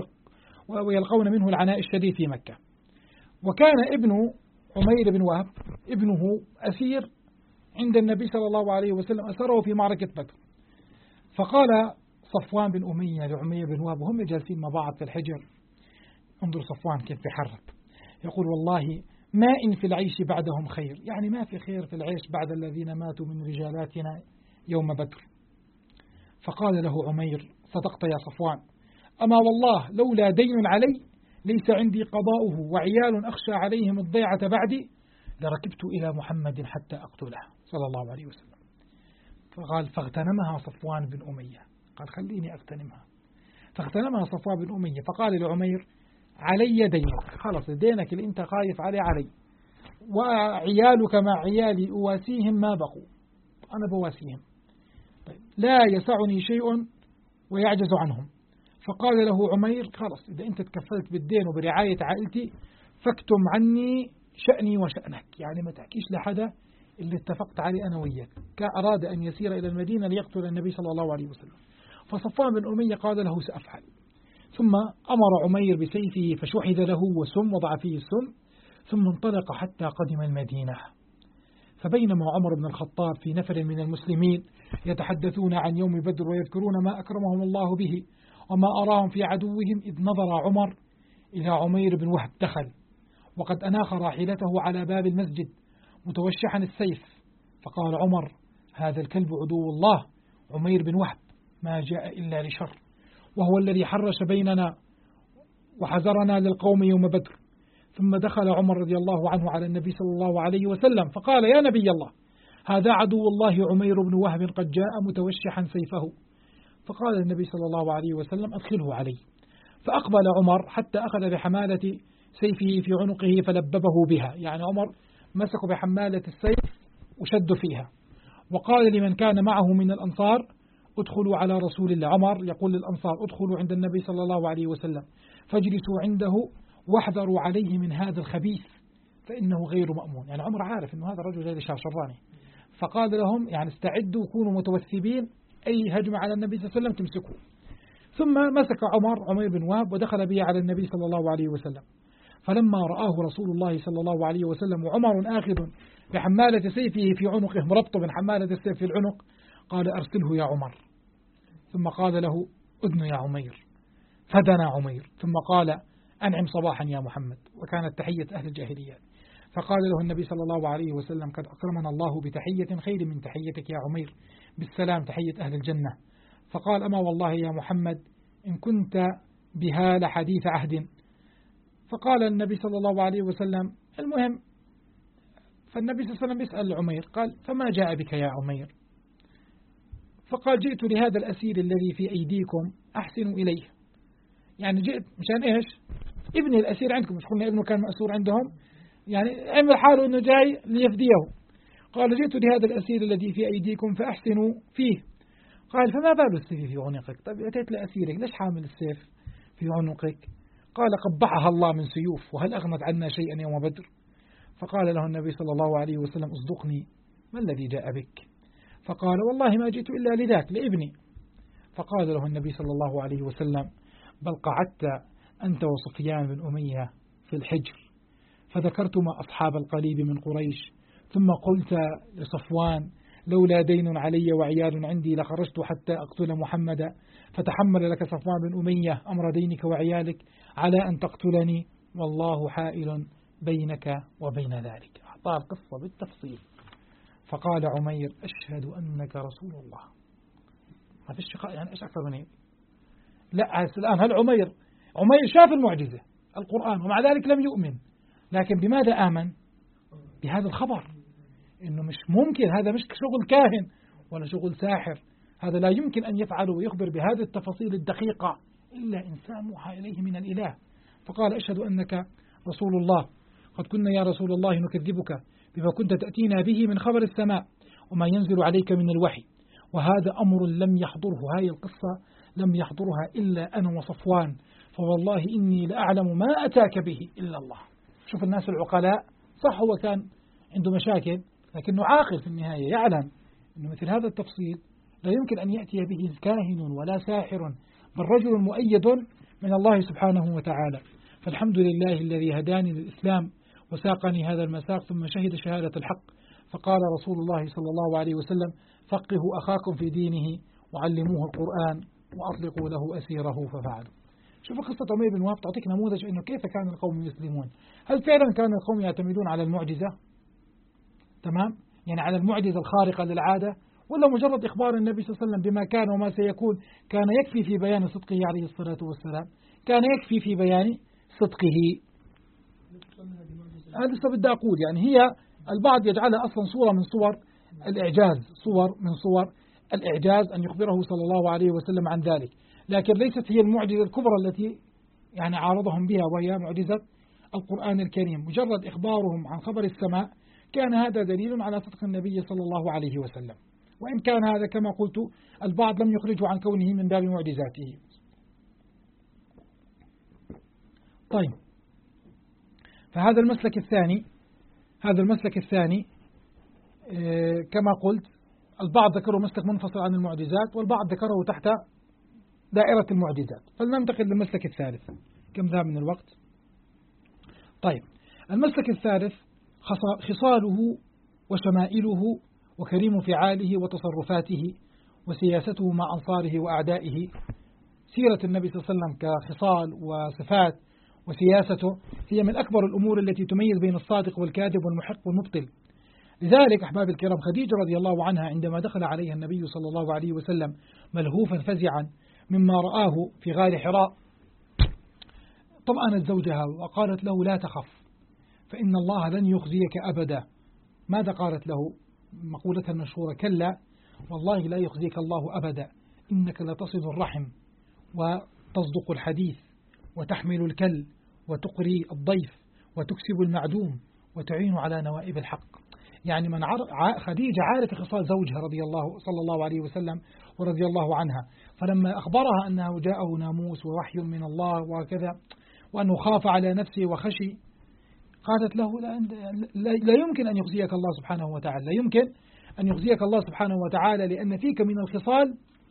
ويلقون منه العناء الشديد في مكة. وكان ابن عمير بن وهب ابنه أسير عند النبي صلى الله عليه وسلم، أسره في معركة بدر. فقال صفوان بن أمية لعمير بن وهب وهم جالسين مع بعض في الحجر، انظر صفوان كيف يحرب، يقول والله ما إن في العيش بعدهم خير، يعني ما في خير في العيش بعد الذين ماتوا من رجالاتنا يوم بدر. فقال له عمير صدقت يا صفوان، أما والله لولا دين علي ليس عندي قضاؤه وعيال أخشى عليهم الضيعة بعدي لركبت إلى محمد حتى أقتله صلى الله عليه وسلم. فقال فاغتنمها صفوان بن أمية، قال خليني أغتنمها. فاغتنمها صفوان بن أمية فقال لعمير علي دينك، خلص دينك اللي انت خايف عليه علي، وعيالك مع عيالي أواسيهم ما بقوا، أنا بواسيهم، طيب لا يسعني شيء ويعجز عنهم. فقال له عمير خلص إذا أنت تكفلت بالدين وبرعاية عائلتي فاكتم عني شأني وشأنك، يعني ما تحكيش لحدا اللي اتفقت عليه أنا وياك. كأراد أن يسير إلى المدينة ليقتل النبي صلى الله عليه وسلم. فصفوان بن أمية قال له سأفعل. ثم أمر عمير بسيفه فشحذ له وسم وضع فيه السم، ثم انطلق حتى قدم المدينة. فبينما عمر بن الخطاب في نفر من المسلمين يتحدثون عن يوم بدر ويذكرون ما أكرمهم الله به وما أراهم في عدوهم، إذ نظر عمر إلى عمير بن وهب دخل وقد أناخ راحلته على باب المسجد متوشحا السيف. فقال عمر هذا الكلب عدو الله عمير بن وهب ما جاء إلا لشر، وهو الذي حرش بيننا وحذرنا للقوم يوم بدر. ثم دخل عمر رضي الله عنه على النبي صلى الله عليه وسلم فقال يا نبي الله هذا عدو الله عمير بن وهب قد جاء متوشحا سيفه. فقال النبي صلى الله عليه وسلم أدخله علي. فأقبل عمر حتى أخذ بحمالة سيفه في عنقه فلببه بها، يعني عمر مسك بحمالة السيف وشد فيها. وقال لمن كان معه من الأنصار ادخلوا على رسول الله، عمر يقول للأنصار ادخلوا عند النبي صلى الله عليه وسلم فاجلسوا عنده واحذروا عليه من هذا الخبيث فإنه غير مأمون. يعني عمر عارف أنه هذا الرجل غير شراني. فقال لهم يعني استعدوا كونوا متوثبين، أي هجمة على النبي صلى الله عليه وسلم تمسكوا. ثم مسك عمير بن وهب ودخل به على النبي صلى الله عليه وسلم. فلما رآه رسول الله صلى الله عليه وسلم وعمر آخذ بحمالة سيفه في عنقه مربط من حمالة السيف في العنق قال أرسله يا عمر. ثم قال له أذن يا عمير، فدنا عمير. ثم قال أنعم صباحا يا محمد، وكانت تحية أهل الجاهلية. فقال له النبي صلى الله عليه وسلم قد أكرمنا الله بتحية خير من تحيتك يا عمير، بالسلام تحية أهل الجنة. فقال أما والله يا محمد إن كنت بها لحديث عهد. فقال النبي صلى الله عليه وسلم المهم، فالنبي صلى الله عليه وسلم يسأل عمير قال فما جاء بك يا عمير؟ فقال جئت لهذا الأسير الذي في أيديكم أحسن إليه، يعني جئت مشان إيش؟ ابن الأسير عندكم، مش قلنا ابنه كان مأسور عندهم، يعني عمل حاله أنه جاي ليفديه. قال جئت لهذا الأسير الذي في أيديكم فأحسنوا فيه. قال فما بال السيف في عنقك؟ طيب أتيت لأسيرك ليش حامل السيف في عنقك؟ قال قبعها الله من سيوف وهل أغنت عنا شيئا يوم بدر؟ فقال له النبي صلى الله عليه وسلم اصدقني ما الذي جاء بك؟ فقال والله ما جئت إلا لذاك لابني. فقال له النبي صلى الله عليه وسلم بل قعدت أنت وسفيان بن أمية في الحجر فذكرتما أصحاب القليب من قريش ثم قلت لصفوان لولا دين علي وعيال عندي لخرجت حتى أقتل محمدا فتحمل لك صفوان بن أمية أمر دينك وعيالك على أن تقتلني والله حائل بينك وبين ذلك. أعطاه القصة بالتفصيل. فقال عمير أشهد أنك رسول الله. ما في الشقاء يعني إيش أكثر من هيك؟ لا الآن هل عمير شاف المعجزة القرآن ومع ذلك لم يؤمن، لكن بماذا آمن؟ بهذا الخبر إنه مش ممكن، هذا مش شغل كاهن ولا شغل ساحر، هذا لا يمكن أن يفعله ويخبر بهذه التفاصيل الدقيقة إلا إنسان موحى إليه من الإله. فقال أشهد أنك رسول الله قد كنا يا رسول الله نكذبك بما كنت تأتينا به من خبر السماء وما ينزل عليك من الوحي، وهذا أمر لم يحضره، هذه القصة لم يحضرها إلا أنا وصفوان، فوالله إني لأعلم ما أتاك به إلا الله. شوف الناس العقلاء، صح هو كان عنده مشاكل لكنه عاقل في النهاية، يعلم أنه مثل هذا التفصيل لا يمكن أن يأتي به كاهن ولا ساحر بل رجل مؤيد من الله سبحانه وتعالى. فالحمد لله الذي هداني للإسلام وساقني هذا المساق ثم شهد شهادة الحق. فقال رسول الله صلى الله عليه وسلم فقهوا أخاكم في دينه وعلموه القرآن وأطلقوا له أسيره ففعلوا. شوف قصة عمير بن وهب تعطيك نموذج أنه كيف كان القوم يسلمون. هل فعلا كان القوم يعتمدون على المعجزة؟ تمام، يعني على المعجزة الخارقة للعادة، ولا مجرد إخبار النبي صلى الله عليه وسلم بما كان وما سيكون كان يكفي في بيان صدقه عليه الصلاة والسلام، كان يكفي في بيان صدقه. هذا بدي أقول يعني هي البعض يجعلها أصلا صورة من صور الإعجاز، صور من صور الإعجاز أن يخبره صلى الله عليه وسلم عن ذلك، لكن ليست هي المعجزة الكبرى التي يعني عارضهم بها، وهي معجزة القرآن الكريم. مجرد إخبارهم عن خبر السماء كان هذا دليل على صدق النبي صلى الله عليه وسلم، وإن كان هذا كما قلت البعض لم يخرجه عن كونه من باب معجزاته. طيب، فهذا المسلك الثاني، هذا المسلك الثاني كما قلت البعض ذكره مسلك منفصل عن المعجزات والبعض ذكره تحت دائرة المعجزات. فلننتقل للمسلك الثالث. كم ذهب من الوقت؟ طيب، المسلك الثالث خصاله وشمائله وكريم فعاله وتصرفاته وسياسته مع أنصاره وأعدائه. سيرة النبي صلى الله عليه وسلم كخصال وصفات وسياسته هي من أكبر الأمور التي تميز بين الصادق والكاذب والمحق والمبطل. لذلك أحباب الكرام خديجة رضي الله عنها عندما دخل عليها النبي صلى الله عليه وسلم ملهوفا فزعا مما رآه في غار حراء، طمأنت زوجها وقالت له لا تخف فإن الله لن يخزيك أبدا. ماذا قالت له؟ مقولتها المشهورة كلا والله لا يخزيك الله أبدا إنك لتصل الرحم وتصدق الحديث وتحمل الكل وتقري الضيف وتكسب المعدوم وتعين على نوائب الحق. يعني من خديجة عارف خصال زوجها صلى الله عليه وسلم ورضي الله عنها، فلما أخبرها أنه جاءه ناموس ووحي من الله وكذا وأنه خاف على نفسه وخشي، قالت له لا يمكن أن يخزيك الله سبحانه وتعالى، لا يمكن أن يخزيك الله سبحانه وتعالى، لأن فيك من الخصال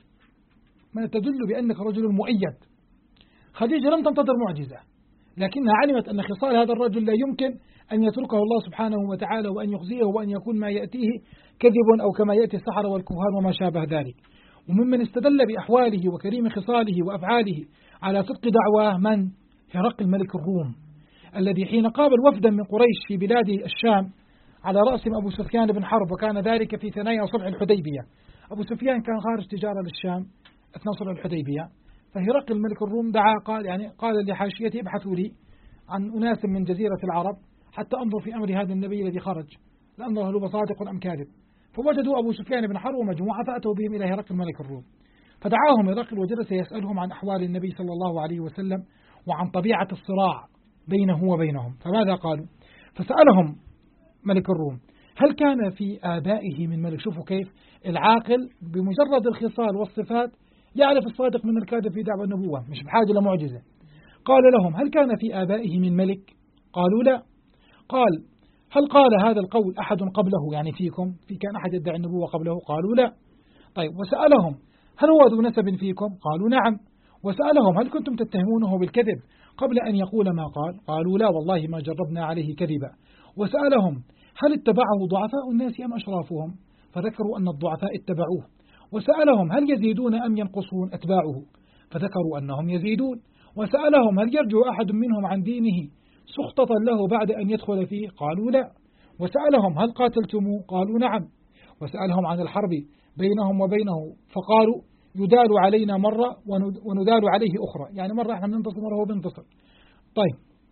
ما تدل بأنك رجل مؤيد. خديجة لم تنتظر معجزة، لكنها علمت أن خصال هذا الرجل لا يمكن أن يتركه الله سبحانه وتعالى وأن يخزيه وأن يكون ما يأتيه كذب أو كما يأتي السحرة والكهان وما شابه ذلك. وممن استدل بأحواله وكريم خصاله وأفعاله على صدق دعواه من؟ هرقل الملك الروم، الذي حين قابل وفدا من قريش في بلاد الشام على رأسهم أبو سفيان بن حرب، وكان ذلك في ثنايا صلح الحديبية. أبو سفيان كان خارج تجارة للشام أثناء صلح الحديبية، فهرقل الملك الروم دعا قال لحاشيته ابحثوا لي عن أناس من جزيرة العرب حتى أنظر في أمر هذا النبي الذي خرج لأنظر هل هو صادق أم كاذب. فوجدوا أبو سفيان بن حرب ومجموعة فأتوا بهم إلى هرقل الملك الروم، فدعاهم هرقل وجلس يسألهم عن أحوال النبي صلى الله عليه وسلم وعن طبيعة الصراع بينه وبينهم. فماذا قالوا؟ فسألهم ملك الروم هل كان في آبائه من ملك؟ شوفوا كيف العاقل بمجرد الخصال والصفات يعرف الصادق من الكاذب في دعوى النبوة، مش بحاجة لمعجزة. قال لهم هل كان في آبائه من ملك؟ قالوا لا. قال هل قال هذا القول أحد قبله، يعني فيكم، في كان أحد يدعي النبوة قبله؟ قالوا لا. طيب وسألهم هل هو ذو نسب فيكم؟ قالوا نعم. وسألهم هل كنتم تتهمونه بالكذب قبل أن يقول ما قال؟ قالوا لا والله ما جربنا عليه كذبا. وسألهم هل اتبعه ضعفاء الناس أم أشرافهم؟ فذكروا أن الضعفاء اتبعوه. وسألهم هل يزيدون أم ينقصون أتباعه؟ فذكروا أنهم يزيدون. وسألهم هل يرجع أحد منهم عن دينه سخطة له بعد أن يدخل فيه؟ قالوا لا. وسألهم هل قاتلتموه؟ قالوا نعم. وسألهم عن الحرب بينهم وبينه فقالوا يدال علينا مرة وندال عليه أخرى، يعني مرة احنا بننتصر مرة هو بينتصر. طيب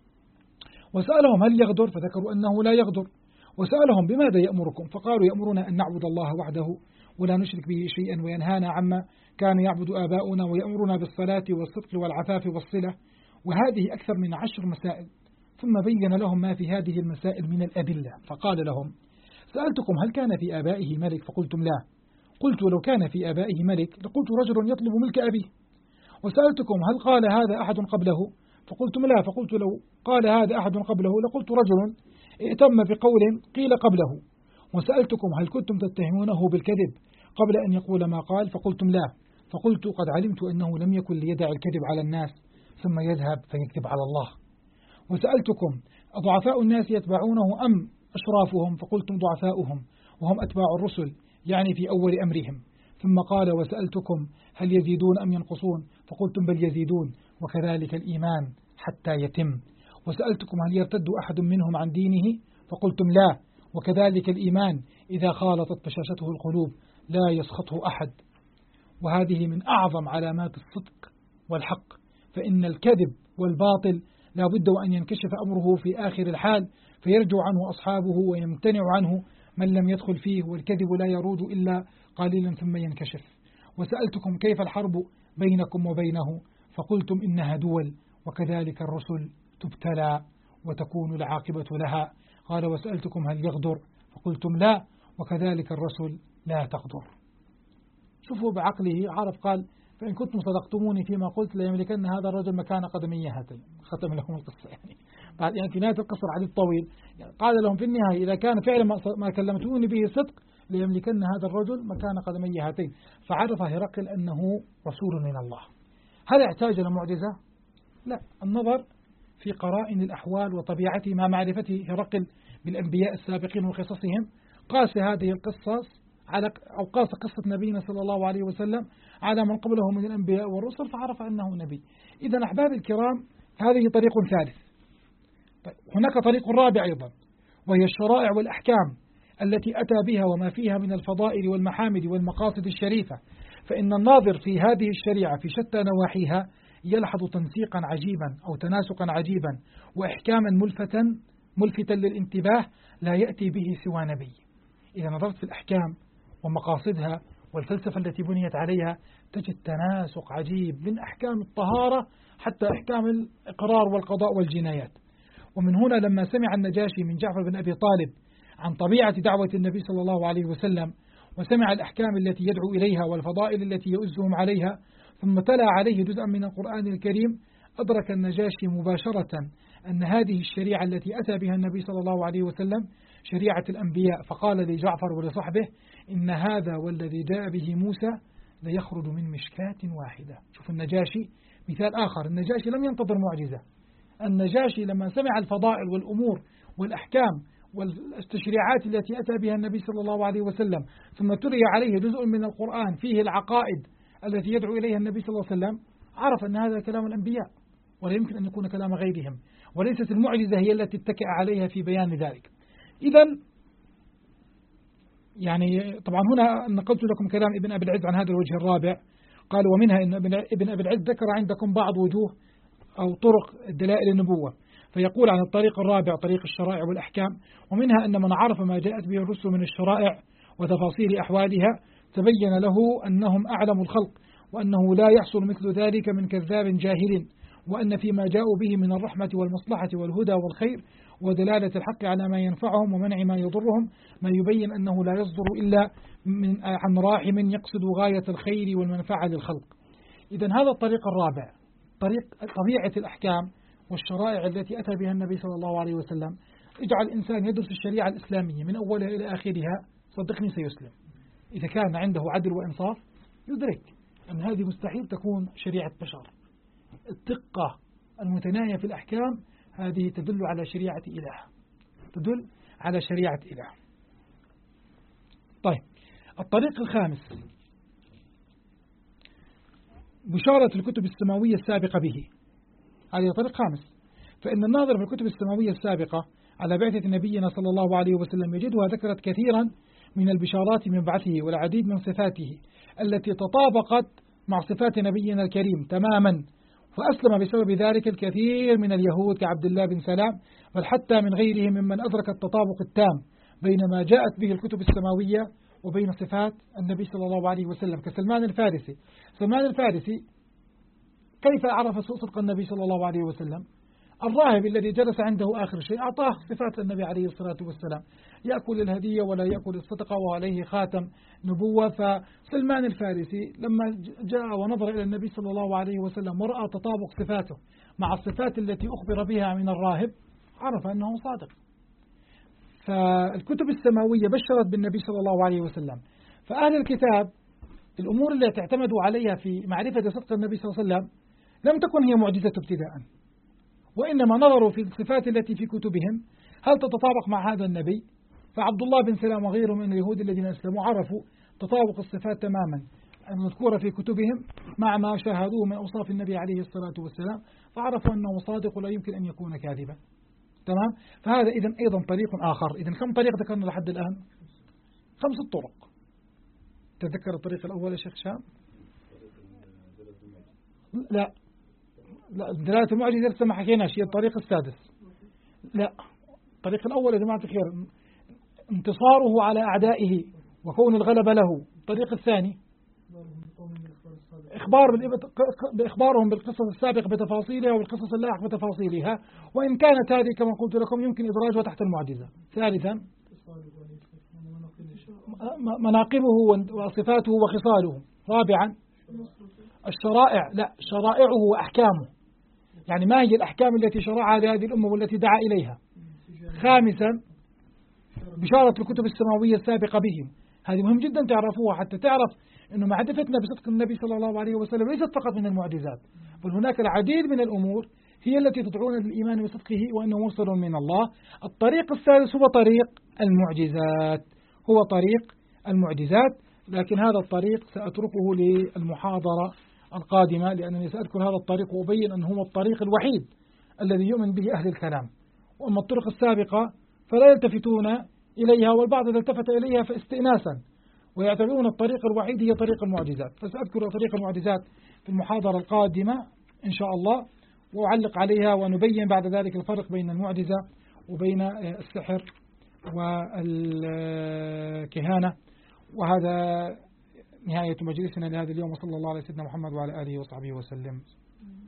وسألهم هل يغدر؟ فذكروا أنه لا يغدر. وسألهم بماذا يأمركم؟ فقالوا يأمرنا أن نعبد الله وحده ولا نشرك به شيئا وينهانا عما كان يعبد آباؤنا ويأمرنا بالصلاة والصدق والعفاف والصلة. وهذه أكثر من 10 مسائل. ثم بين لهم ما في هذه المسائل من الأدلة فقال لهم سألتكم هل كان في آبائه ملك؟ فقلتم لا. قلت لو كان في آبائه ملك لقلت رجل يطلب ملك أبيه. وسألتكم هل قال هذا أحد قبله؟ فقلتم لا. فقلت لو قال هذا أحد قبله لقلت رجل ائتم بقول قيل قبله. وسألتكم هل كنتم تتهمونه بالكذب قبل أن يقول ما قال؟ فقلتم لا. فقلت قد علمت أنه لم يكن ليدع الكذب على الناس ثم يذهب فيكذب على الله. وسألتكم أضعفاء الناس يتبعونه أم أشرافهم؟ فقلتم ضعفاؤهم وهم أتباع الرسل، يعني في أول أمرهم. ثم قال وسألتكم هل يزيدون أم ينقصون؟ فقلتم بل يزيدون وكذلك الإيمان حتى يتم. وسألتكم هل يرتد أحد منهم عن دينه؟ فقلتم لا. وكذلك الإيمان إذا خالطت بشاشته القلوب لا يسخطه أحد. وهذه من أعظم علامات الصدق والحق، فإن الكذب والباطل لا بد وأن ينكشف أمره في آخر الحال فيرجع عنه أصحابه ويمتنع عنه من لم يدخل فيه، والكذب لا يرود إلا قليلا ثم ينكشف. وسألتكم كيف الحرب بينكم وبينه؟ فقلتم إنها دول وكذلك الرسل تبتلى وتكون العاقبة لها. قال وسألتكم هل يغدر؟ فقلتم لا وكذلك الرسل لا تغدر. شوفوا بعقله عرف قال فإن كنتم صدقتموني فيما قلت ليملكن هذا الرجل مكان قدمي هاتين. ختم لهم القصة يعني في نهاية القصة الحديث طويل يعني قال لهم في النهاية إذا كان فعلا ما كلمتوني به صدق ليملكن هذا الرجل مكان قدمي هاتين. فعرف هرقل أنه رسول من الله. هل احتاج لمعجزة؟ لا. النظر في قرائن الأحوال وطبيعته مع معرفة هرقل بالأنبياء السابقين وقصصهم قاس هذه القصص على أو قاس قصة نبينا صلى الله عليه وسلم على من قبله من الأنبياء والرسل فعرف أنه نبي. إذا أحباب الكرام هذه طريق ثالث. طيب هناك طريق رابع أيضا وهي الشرائع والأحكام التي أتى بها وما فيها من الفضائل والمحامد والمقاصد الشريفة. فإن الناظر في هذه الشريعة في شتى نواحيها يلحظ تنسيقا عجيبا أو تناسقا عجيبا وإحكاما ملفتا للانتباه لا يأتي به سوى نبي. إذا نظرت في الأحكام ومقاصدها والفلسفة التي بنيت عليها تجد تناسق عجيب من أحكام الطهارة حتى أحكام الإقرار والقضاء والجنايات. ومن هنا لما سمع النجاشي من جعفر بن أبي طالب عن طبيعة دعوة النبي صلى الله عليه وسلم وسمع الأحكام التي يدعو إليها والفضائل التي يؤزهم عليها ثم تلا عليه جزءا من القرآن الكريم أدرك النجاشي مباشرة أن هذه الشريعة التي أتى بها النبي صلى الله عليه وسلم شريعة الأنبياء. فقال لجعفر ولصحبه إن هذا والذي جاء به موسى ليخرج من مشكاة واحدة. شوف النجاشي مثال آخر. النجاشي لم ينتظر معجزة. النجاشي لما سمع الفضائل والأمور والأحكام والتشريعات التي أتى بها النبي صلى الله عليه وسلم ثم تري عليه جزء من القرآن فيه العقائد التي يدعو إليها النبي صلى الله عليه وسلم عرف أن هذا كلام الأنبياء ولا يمكن أن يكون كلام غيرهم وليست المعجزة هي التي اتكأ عليها في بيان ذلك. إذا يعني طبعا هنا نقلت لكم كلام ابن أبي العز عن هذا الوجه الرابع. قال ومنها أن ابن أبي العز ذكر عندكم بعض وجوه أو طرق دلائل النبوة فيقول عن الطريق الرابع طريق الشرائع والأحكام ومنها أن من عرف ما جاءت به الرسل من الشرائع وتفاصيل أحوالها تبين له أنهم أعلم الخلق وأنه لا يحصل مثل ذلك من كذاب جاهل وأن فيما جاءوا به من الرحمة والمصلحة والهدى والخير ودلالة الحق على ما ينفعهم ومنع ما يضرهم ما يبين أنه لا يصدر إلا عن راحم يقصد غاية الخير والمنفعة للخلق. إذن هذا الطريق الرابع، طبيعة الأحكام والشرائع التي أتى بها النبي صلى الله عليه وسلم. اجعل الإنسان يدرس الشريعة الإسلامية من أولها إلى آخرها، صدقني سيسلم. إذا كان عنده عدل وإنصاف يدرك أن هذه مستحيل تكون شريعة بشر. الدقة المتناهية في الأحكام هذه تدل على شريعة إله، تدل على شريعة إله. طيب، الطريق الخامس بشارة الكتب السماوية السابقة به. هذا طريق خامس، فإن الناظر في الكتب السماوية السابقة على بعثة نبينا صلى الله عليه وسلم يجدها ذكرت كثيرا من البشارات من بعثه والعديد من صفاته التي تطابقت مع صفات نبينا الكريم تماما، فأسلم بسبب ذلك الكثير من اليهود كعبد الله بن سلام، بل حتى من غيرهم ممن أدرك التطابق التام بين ما جاءت به الكتب السماوية وبين صفات النبي صلى الله عليه وسلم كسلمان الفارسي. سلمان الفارسي كيف عرف صدق النبي صلى الله عليه وسلم؟ الراهب الذي جلس عنده آخر شيء أعطاه صفات النبي عليه الصلاة والسلام، يأكل الهدية ولا يأكل الصدقة وعليه خاتم نبوة. فسلمان الفارسي لما جاء ونظر إلى النبي صلى الله عليه وسلم ورأى تطابق صفاته مع الصفات التي أخبر بها من الراهب عرف أنه صادق. فالكتب السماوية بشرت بالنبي صلى الله عليه وسلم، فأهل الكتاب الأمور التي اعتمدوا عليها في معرفة صدق النبي صلى الله عليه وسلم لم تكن هي معجزة ابتداء، وإنما نظروا في الصفات التي في كتبهم هل تتطابق مع هذا النبي. فعبد الله بن سلام وغيره من اليهود الذين أسلموا عرفوا تطابق الصفات تماما المذكورة في كتبهم مع ما شاهدوه من أوصاف النبي عليه الصلاة والسلام، فعرفوا أنه صادق ولا يمكن أن يكون كاذبا. تمام. فهذا إذن أيضا طريق آخر. إذن كم طريق ذكرنا لحد الآن؟ 5 طرق. تذكر الطريق الأول يا شيخ شام؟ لا دلالة المعجزة لسه ما حكيناش، هي الطريق السادس. لا، الطريق الأول يا جماعة الخير انتصاره على أعدائه وكون الغلبة له. الطريق الثاني إخبارهم بالقصص السابقة بتفاصيلها والقصص اللاحق بتفاصيلها، وإن كانت هذه كما قلت لكم يمكن إدراجها تحت المعجزة. ثالثا مناقبه وصفاته وخصاله. رابعا الشرائع، لا شرائعه وأحكامه، يعني ما هي الأحكام التي شرعها لهذه الأمة والتي دعا إليها. خامسا بشارة الكتب السماوية السابقة بهم. هذه مهم جدا تعرفوها حتى تعرف أنه معرفتنا بصدق النبي صلى الله عليه وسلم ليست فقط من المعجزات، بل هناك العديد من الأمور هي التي تدعونا للإيمان بصدقه وأنه مرسل من الله. الطريق الثالث هو طريق المعجزات، هو طريق المعجزات، لكن هذا الطريق سأتركه للمحاضرة القادمة، لأنني سأذكر هذا الطريق وأبين أنه هو الطريق الوحيد الذي يؤمن به أهل الكلام. وأما الطرق السابقة فلا يلتفتون إليها، والبعض إذا التفت إليها فاستئناسا، ويعتبرون الطريق الوحيد هي طريق المعجزات. فسأذكر طريق المعجزات في المحاضرة القادمة إن شاء الله، وأعلق عليها ونبين بعد ذلك الفرق بين المعجزة وبين السحر والكهانة. وهذا نهاية مجلسنا لهذا اليوم، وصلى الله على سيدنا محمد وعلى آله وصحبه وسلم.